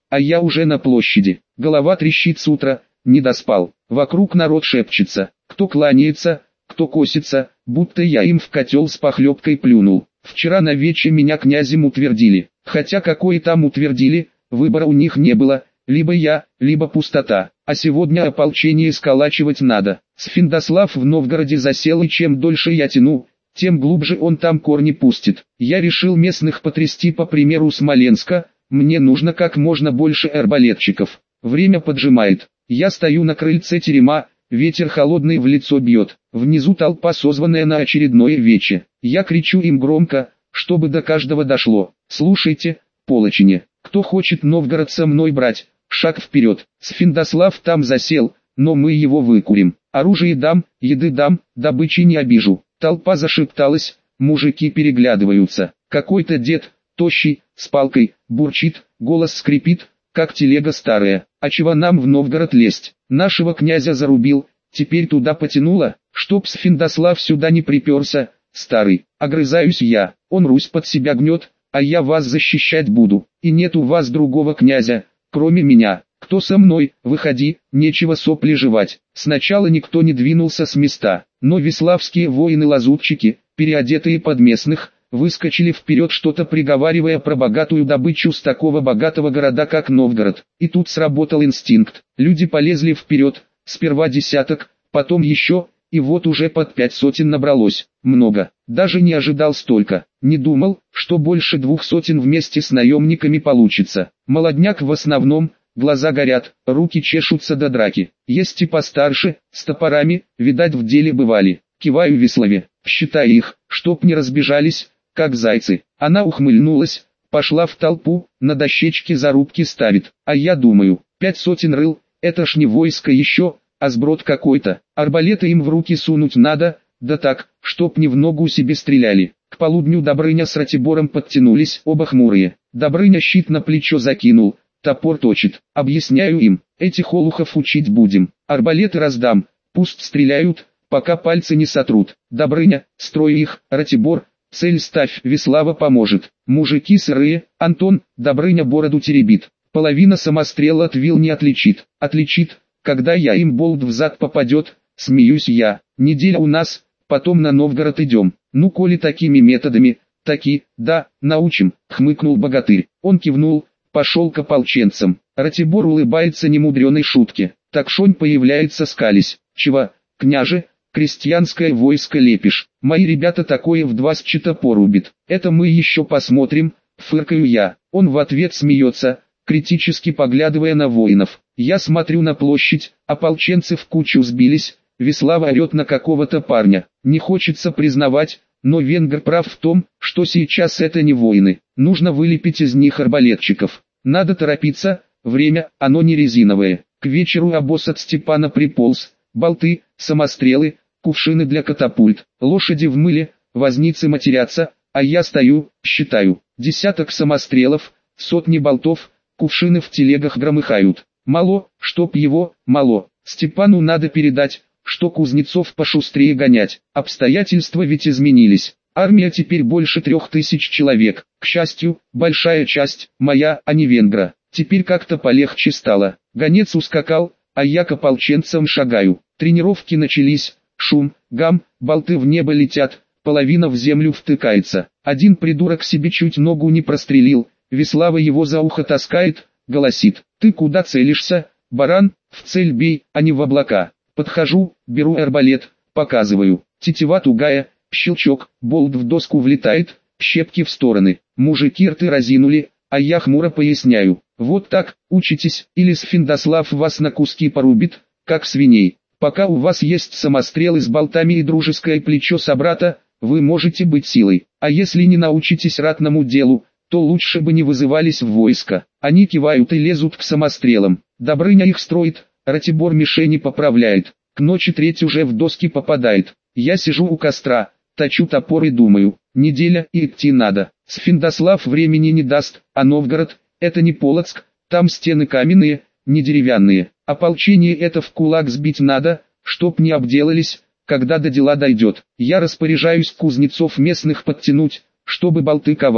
а я уже на площади. Голова трещит с утра, не доспал. Вокруг народ шепчется, кто кланяется, кто косится, будто я им в котел с похлебкой плюнул. Вчера на вече меня князем утвердили, хотя какое там утвердили, выбора у них не было, либо я, либо пустота. А сегодня ополчение сколачивать надо. Сфиндослав в Новгороде засел, и чем дольше я тяну, тем глубже он там корни пустит. Я решил местных потрясти по примеру Смоленска, мне нужно как можно больше арбалетчиков. Время поджимает. Я стою на крыльце терема, ветер холодный в лицо бьет. Внизу толпа, созванная на очередное вече. Я кричу им громко, чтобы до каждого дошло. Слушайте, полочине, кто хочет Новгород со мной брать, шаг вперед. Сфиндослав там засел, но мы его выкурим. Оружие дам, еды дам, добычи не обижу. Толпа зашепталась, мужики переглядываются. Какой-то дед, тощий, с палкой, бурчит, голос скрипит, как телега старая. А чего нам в Новгород лезть? Нашего князя зарубил, теперь туда потянуло, чтоб Сфиндослав сюда не приперся, старый. Огрызаюсь я, он Русь под себя гнет, а я вас защищать буду. И нет у вас другого князя, кроме меня. Кто со мной, выходи, нечего сопли жевать. Сначала никто не двинулся с места, но виславские воины-лазутчики, переодетые под местных, выскочили вперед, что-то приговаривая про богатую добычу с такого богатого города, как Новгород. И тут сработал инстинкт. Люди полезли вперед, сперва десяток, потом еще, и вот уже под 5 сотен набралось. Много. Даже не ожидал столько. Не думал, что больше 2 сотен вместе с наемниками получится. Молодняк в основном, глаза горят, руки чешутся до драки. Есть и постарше, с топорами, видать в деле бывали. Киваю Вислове, считай их, чтоб не разбежались, как зайцы. Она ухмыльнулась, пошла в толпу, на дощечке зарубки ставит. А я думаю, 5 сотен рыл, это ж не войско еще, а сброд какой-то. Арбалеты им в руки сунуть надо, да так, чтоб не в ногу себе стреляли. К полудню Добрыня с Ратибором подтянулись, оба хмурые. Добрыня щит на плечо закинул, топор точит. Объясняю им, этих олухов учить будем. Арбалеты раздам, пусть стреляют, пока пальцы не сотрут. Добрыня, строй их, Ратибор, цель ставь, Вислава поможет. Мужики сырые, Антон, Добрыня бороду теребит. Половина самострела от вил не отличит. Отличит, когда я им болт в зад попадет, смеюсь я. Неделя у нас, потом на Новгород идем. Ну коли такими методами, таки, да, научим, хмыкнул богатырь. Он кивнул, пошел к ополченцам. Ратибор улыбается немудреной шутке. Такшонь появляется скались. Чего, княже, крестьянское войско лепишь? Мои ребята такое в 2 счета порубит. Это мы еще посмотрим, фыркаю я. Он в ответ смеется, критически поглядывая на воинов. Я смотрю на площадь, ополченцы в кучу сбились, Вислава орет на какого-то парня. Не хочется признавать, но венгр прав в том, что сейчас это не воины. Нужно вылепить из них арбалетчиков. Надо торопиться, время, оно не резиновое. К вечеру обоз от Степана приполз, болты, самострелы, кувшины для катапульт, лошади в мыле, возницы матерятся, а я стою, считаю. Десяток самострелов, сотни болтов, кувшины в телегах громыхают. Мало, чтоб его, мало. Степану надо передать, что кузнецов пошустрее гонять. Обстоятельства ведь изменились. Армия теперь больше 3000 человек. К счастью, большая часть, моя, а не венгра. Теперь как-то полегче стало. Гонец ускакал, а я к ополченцам шагаю. Тренировки начались, шум, гам, болты в небо летят, половина в землю втыкается. Один придурок себе чуть ногу не прострелил, Вислава его за ухо таскает, голосит: «Ты куда целишься, баран? В цель бей, а не в облака». Подхожу, беру арбалет, показываю. Тетива тугая, щелчок, болт в доску влетает, щепки в стороны. Мужики рты разинули, а я хмуро поясняю. Вот так, учитесь, или Сфиндослав вас на куски порубит, как свиней. Пока у вас есть самострелы с болтами и дружеское плечо собрата, вы можете быть силой. А если не научитесь ратному делу, то лучше бы не вызывались в войско. Они кивают и лезут к самострелам. Добрыня их строит, Ратибор мишени поправляет. К ночи треть уже в доски попадает. Я сижу у костра, точу топор и думаю, неделя и идти надо. Сфиндослав времени не даст, а Новгород, это не Полоцк, там стены каменные, не деревянные. Ополчение это в кулак сбить надо, чтоб не обделались, когда до дела дойдет. Я распоряжаюсь кузнецов местных подтянуть, чтобы болты ковали.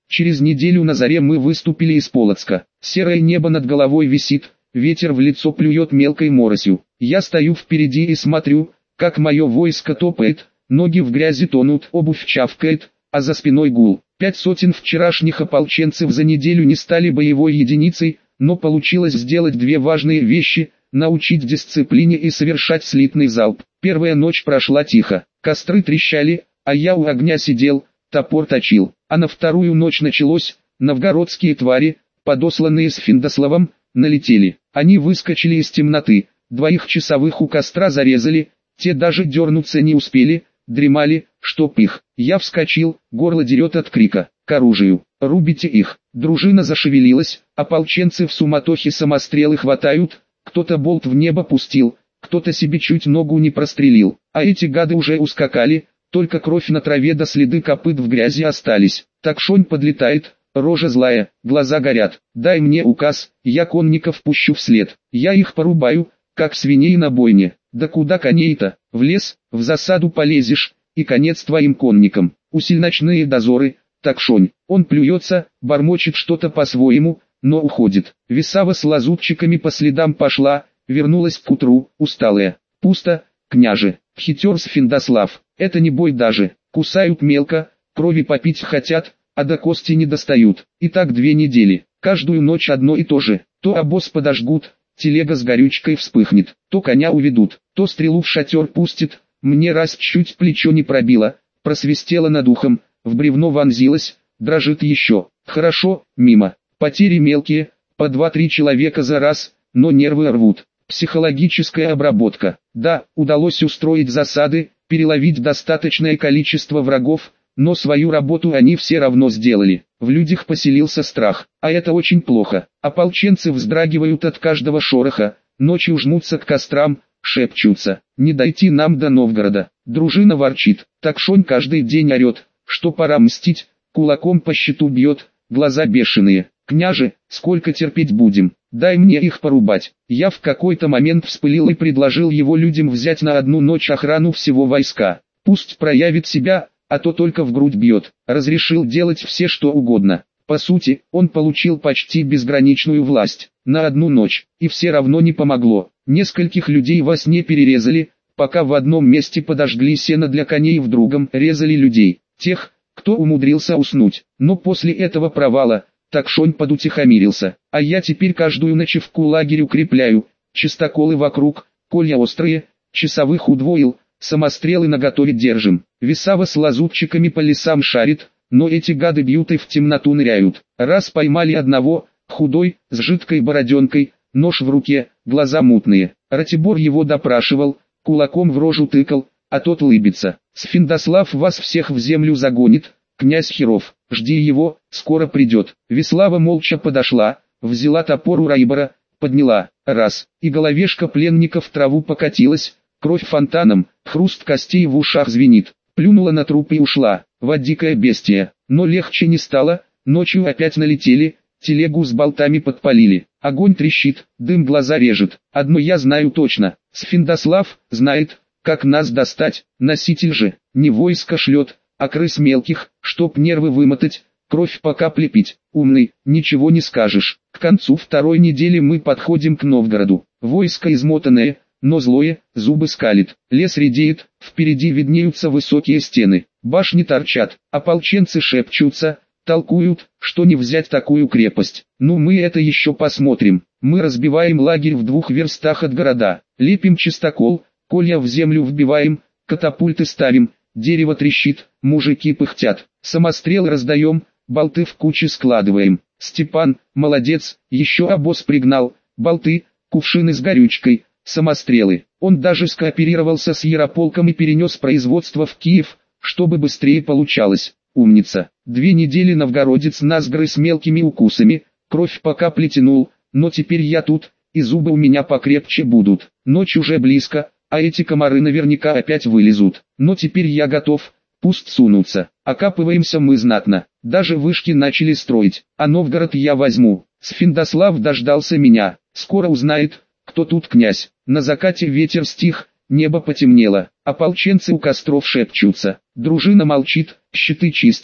Через неделю на заре мы выступили из Полоцка. Серое небо над головой висит, ветер в лицо плюет мелкой моросью. Я стою впереди и смотрю, как мое войско топает, ноги в грязи тонут, обувь чавкает, а за спиной гул. 5 сотен вчерашних ополченцев за неделю не стали боевой единицей, но получилось сделать две важные вещи – научить дисциплине и совершать слитный залп. Первая ночь прошла тихо, костры трещали, а я у огня сидел, топор точил. А на вторую ночь началось, новгородские твари, подосланные с Финдославом, налетели. Они выскочили из темноты, 2 часовых у костра зарезали, те даже дернуться не успели, дремали, чтоб их. Я вскочил, горло дерет от крика, к оружию, рубите их. Дружина зашевелилась, ополченцы в суматохе самострелы хватают, кто-то болт в небо пустил, кто-то себе чуть ногу не прострелил, а эти гады уже ускакали, только кровь на траве да следы копыт в грязи остались. Такшонь подлетает, рожа злая, глаза горят, дай мне указ, я конников пущу вслед, я их порубаю, как свиней на бойне. Да куда коней-то, в лес, в засаду полезешь, и конец твоим конникам. Усиль ночные дозоры, Такшонь. Он плюется, бормочет что-то по-своему, но уходит. Висава с лазутчиками по следам пошла, вернулась к утру, усталая. Пусто, княже. Хитер с Финдослав. Это не бой даже. Кусают мелко, крови попить хотят, а до кости не достают. И так 2 недели. Каждую ночь одно и то же. То обоз подожгут, телега с горючкой вспыхнет, то коня уведут, то стрелу в шатер пустит. Мне раз чуть плечо не пробило, просвистело над ухом, в бревно вонзилось, дрожит еще. Хорошо, мимо. Потери мелкие, по 2-3 человека за раз, но нервы рвут. Психологическая обработка. Да, удалось устроить засады, переловить достаточное количество врагов, но свою работу они все равно сделали. В людях поселился страх, а это очень плохо. Ополченцы вздрагивают от каждого шороха, ночью жмутся к кострам, шепчутся: не дойти нам до Новгорода. Дружина ворчит, Такшонь каждый день орет, что пора мстить, кулаком по щиту бьет, глаза бешеные. Княже, сколько терпеть будем, дай мне их порубать. Я в какой-то момент вспылил и предложил его людям взять на 1 ночь охрану всего войска. Пусть проявит себя, а то только в грудь бьет. Разрешил делать все что угодно. По сути, он получил почти безграничную власть. На 1 ночь, и все равно не помогло. Нескольких людей во сне перерезали, пока в одном месте подожгли сено для коней, в другом резали людей, тех, кто умудрился уснуть. Но после этого провала Такшонь подутихомирился, а я теперь каждую ночевку лагерь укрепляю, чистоколы вокруг, колья острые, часовых удвоил, самострелы наготове держим. Висава с лазутчиками по лесам шарит, но эти гады бьют и в темноту ныряют. Раз поймали одного, худой, с жидкой бороденкой, нож в руке, глаза мутные. Ратибор его допрашивал, кулаком в рожу тыкал, а тот лыбится. Сфиндослав вас всех в землю загонит, князь Хиров, жди его, скоро придет. Вислава молча подошла, взяла топор у Райбора, подняла, раз, и головешка пленника в траву покатилась, кровь фонтаном, хруст костей в ушах звенит. Плюнула на труп и ушла, вот дикое бестие. Но легче не стало, ночью опять налетели, телегу с болтами подпалили. Огонь трещит, дым глаза режет. Одно я знаю точно, Сфиндослав знает, как нас достать. Носитель же, не войско шлет, а крыс мелких, чтоб нервы вымотать, кровь по капле пить. Умный, ничего не скажешь. К концу 2-й недели мы подходим к Новгороду. Войско измотанное, но злое, зубы скалит. Лес редеет, впереди виднеются высокие стены. Башни торчат, ополченцы шепчутся, толкуют, что не взять такую крепость. Ну мы это еще посмотрим. Мы разбиваем лагерь в 2 верстах от города. Лепим чистокол, колья в землю вбиваем, катапульты ставим, дерево трещит, мужики пыхтят. Самострелы раздаем, болты в кучи складываем. Степан, молодец, еще обоз пригнал, болты, кувшины с горючкой, самострелы. Он даже скооперировался с Ярополком и перенес производство в Киев, чтобы быстрее получалось. Умница. 2 недели новгородец нас грыз мелкими укусами, кровь по капле тянул, но теперь я тут, и зубы у меня покрепче будут. Ночь уже близко, а эти комары наверняка опять вылезут. Но теперь я готов, пусть сунутся. Окапываемся мы знатно, даже вышки начали строить, а Новгород я возьму. Сфиндослав дождался меня, скоро узнает, кто тут князь. На закате ветер стих, небо потемнело, ополченцы у костров шепчутся. Дружина молчит, щиты чистит,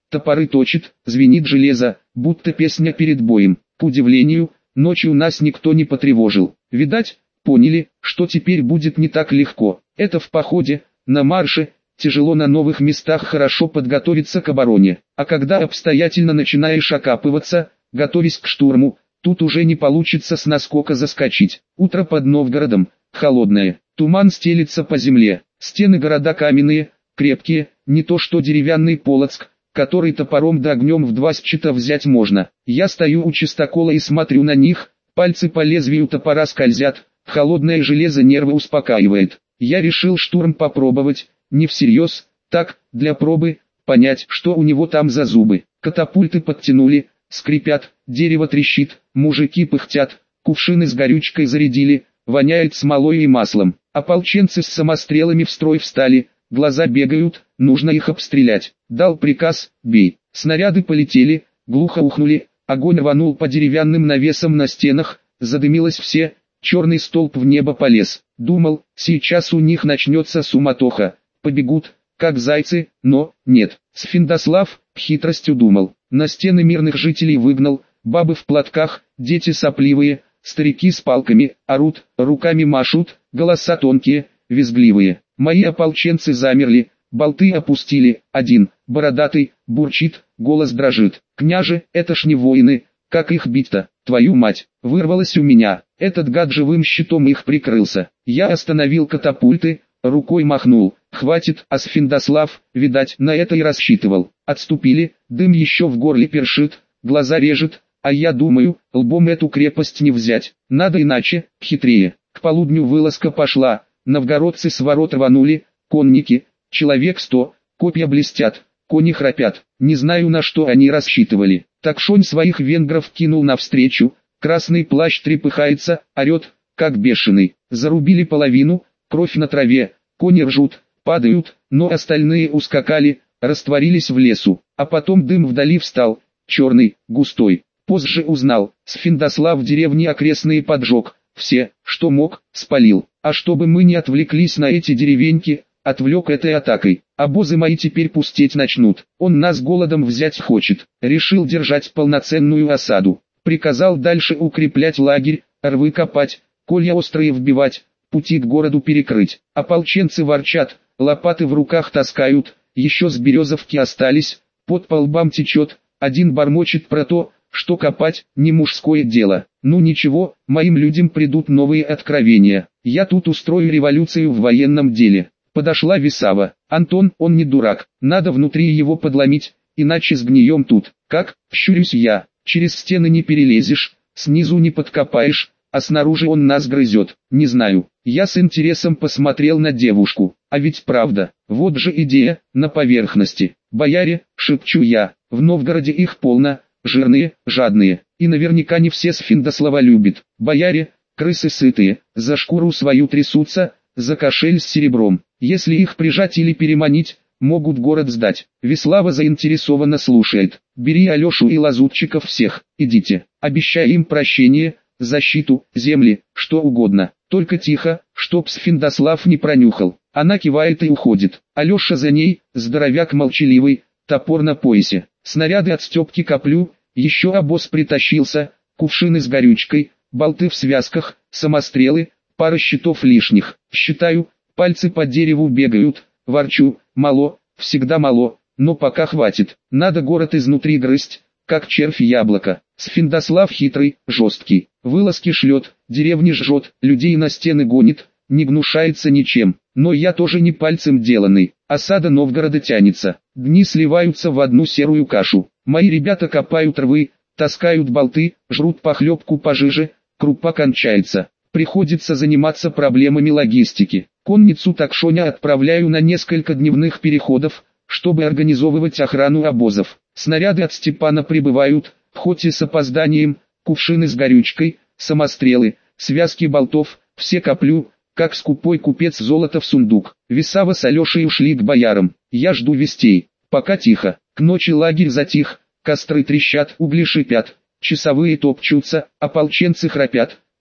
топоры точит, звенит железо, будто песня перед боем. К удивлению, ночью нас никто не потревожил. Видать, поняли, что теперь будет не так легко. Это в походе, на марше, тяжело на новых местах хорошо подготовиться к обороне. А когда обстоятельно начинаешь окапываться, готовясь к штурму, тут уже не получится с наскока заскочить. Утро под Новгородом, холодное, туман стелится по земле, стены города каменные, крепкие, не то что деревянный Полоцк, который топором да огнем в 2 счета взять можно. Я стою у чистокола и смотрю на них, пальцы по лезвию топора скользят, холодное железо нервы успокаивает. Я решил штурм попробовать, не всерьез, так, для пробы, понять, что у него там за зубы. Катапульты подтянули, скрипят, дерево трещит, мужики пыхтят, кувшины с горючкой зарядили, воняет смолой и маслом. Ополченцы с самострелами в строй встали, глаза бегают, нужно их обстрелять. Дал приказ, бей. Снаряды полетели, глухо ухнули, огонь рванул по деревянным навесам на стенах, задымилось все, черный столб в небо полез. Думал, сейчас у них начнется суматоха, побегут, как зайцы, но, нет. Сфиндослав, хитростью думал, на стены мирных жителей выгнал, бабы в платках, дети сопливые, старики с палками, орут, руками машут, голоса тонкие, визгливые. Мои ополченцы замерли, болты опустили, один, бородатый, бурчит, голос дрожит. «Княже, это ж не воины, как их бить-то, твою мать!» Вырвалось у меня, этот гад живым щитом их прикрылся. Я остановил катапульты, рукой махнул, хватит, а Сфиндослав, видать, на это и рассчитывал. Отступили, дым еще в горле першит, глаза режет, а я думаю, лбом эту крепость не взять, надо иначе, хитрее. К полудню вылазка пошла, новгородцы с ворот рванули, конники, человек 100, копья блестят, кони храпят, не знаю на что они рассчитывали. Такшонь своих венгров кинул навстречу, красный плащ трепыхается, орет, как бешеный. Зарубили половину, кровь на траве, кони ржут, падают, но остальные ускакали, растворились в лесу. А потом дым вдали встал, черный, густой. Позже узнал, Сфиндослав в деревне окрестные поджег, все, что мог, спалил. А чтобы мы не отвлеклись на эти деревеньки, отвлек этой атакой. Обозы мои теперь пустеть начнут. Он нас голодом взять хочет. Решил держать полноценную осаду. Приказал дальше укреплять лагерь, рвы копать, колья острые вбивать, пути к городу перекрыть. Ополченцы ворчат, лопаты в руках таскают, еще с березовки остались, пот по лбам течет, один бормочет про то, что копать не мужское дело. Ну ничего, моим людям придут новые откровения. Я тут устрою революцию в военном деле. Подошла Висава. Антон, он не дурак, надо внутри его подломить, иначе сгнием тут. Как? Щурюсь я. Через стены не перелезешь, снизу не подкопаешь, а снаружи он нас грызет. Не знаю. Я с интересом посмотрел на девушку. А ведь правда, вот же идея, на поверхности. Бояре, шепчу я, в Новгороде их полно, жирные, жадные, и наверняка не все Сфиндослава любят. Бояре, крысы сытые, за шкуру свою трясутся, за кошель с серебром. Если их прижать или переманить, могут город сдать. Вислава заинтересованно слушает. Бери Алешу и лазутчиков всех, идите. Обещай им прощение, защиту, земли, что угодно. Только тихо, чтоб Сфиндослав не пронюхал. Она кивает и уходит. Алеша за ней, здоровяк молчаливый, топор на поясе. Снаряды от Степки коплю, еще обоз притащился, кувшины с горючкой, болты в связках, самострелы, пара щитов лишних. Считаю, пальцы по дереву бегают, ворчу, мало, всегда мало, но пока хватит. Надо город изнутри грызть, как червь яблоко. Сфиндослав хитрый, жесткий, вылазки шлет, деревни жжет, людей на стены гонит, не гнушается ничем. Но я тоже не пальцем деланный. Осада Новгорода тянется, дни сливаются в одну серую кашу. Мои ребята копают рвы, таскают болты, жрут похлебку пожиже, крупа кончается. Приходится заниматься проблемами логистики. Конницу Такшоня отправляю на несколько дневных переходов, чтобы организовывать охрану обозов. Снаряды от Степана прибывают, хоть и с опозданием, кувшины с горючкой, самострелы, связки болтов, все коплю, как скупой купец золото в сундук. Висава с Алешей ушли к боярам. Я жду вестей. Пока тихо. К ночи лагерь затих, костры трещат, угли шипят, часовые топчутся, ополченцы храпят.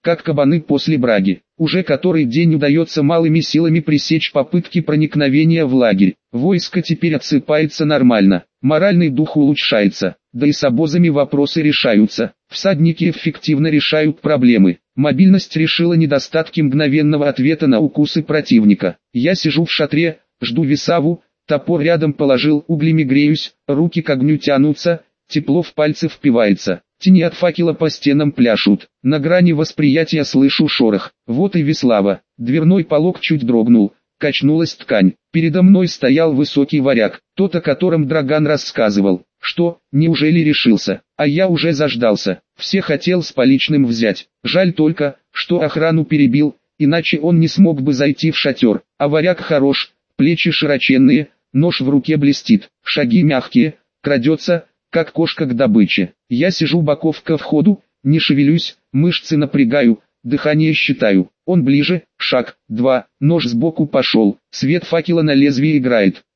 как кабаны после браги. Уже который день удается малыми силами пресечь попытки проникновения в лагерь. Войско теперь отсыпается нормально, моральный дух улучшается, да и с обозами вопросы решаются. Всадники эффективно решают проблемы. Мобильность решила недостатки мгновенного ответа на укусы противника. Я сижу в шатре, жду Висаву, топор рядом положил, углями греюсь, руки к огню тянутся, тепло в пальцы впивается. Тени от факела по стенам пляшут. На грани восприятия слышу шорох. Вот и Вислава. Дверной полог чуть дрогнул. Качнулась ткань. Передо мной стоял высокий варяг, тот, о котором Драган рассказывал. Что, неужели решился? А я уже заждался. Все хотел с поличным взять. Жаль только, что охрану перебил, иначе он не смог бы зайти в шатер. А варяг хорош, плечи широченные, нож в руке блестит, шаги мягкие, крадется, как кошка к добыче. Я сижу боков ко входу, не шевелюсь, мышцы напрягаю, дыхание считаю. Он ближе, шаг, два, нож сбоку пошел, свет факела на лезвие играет.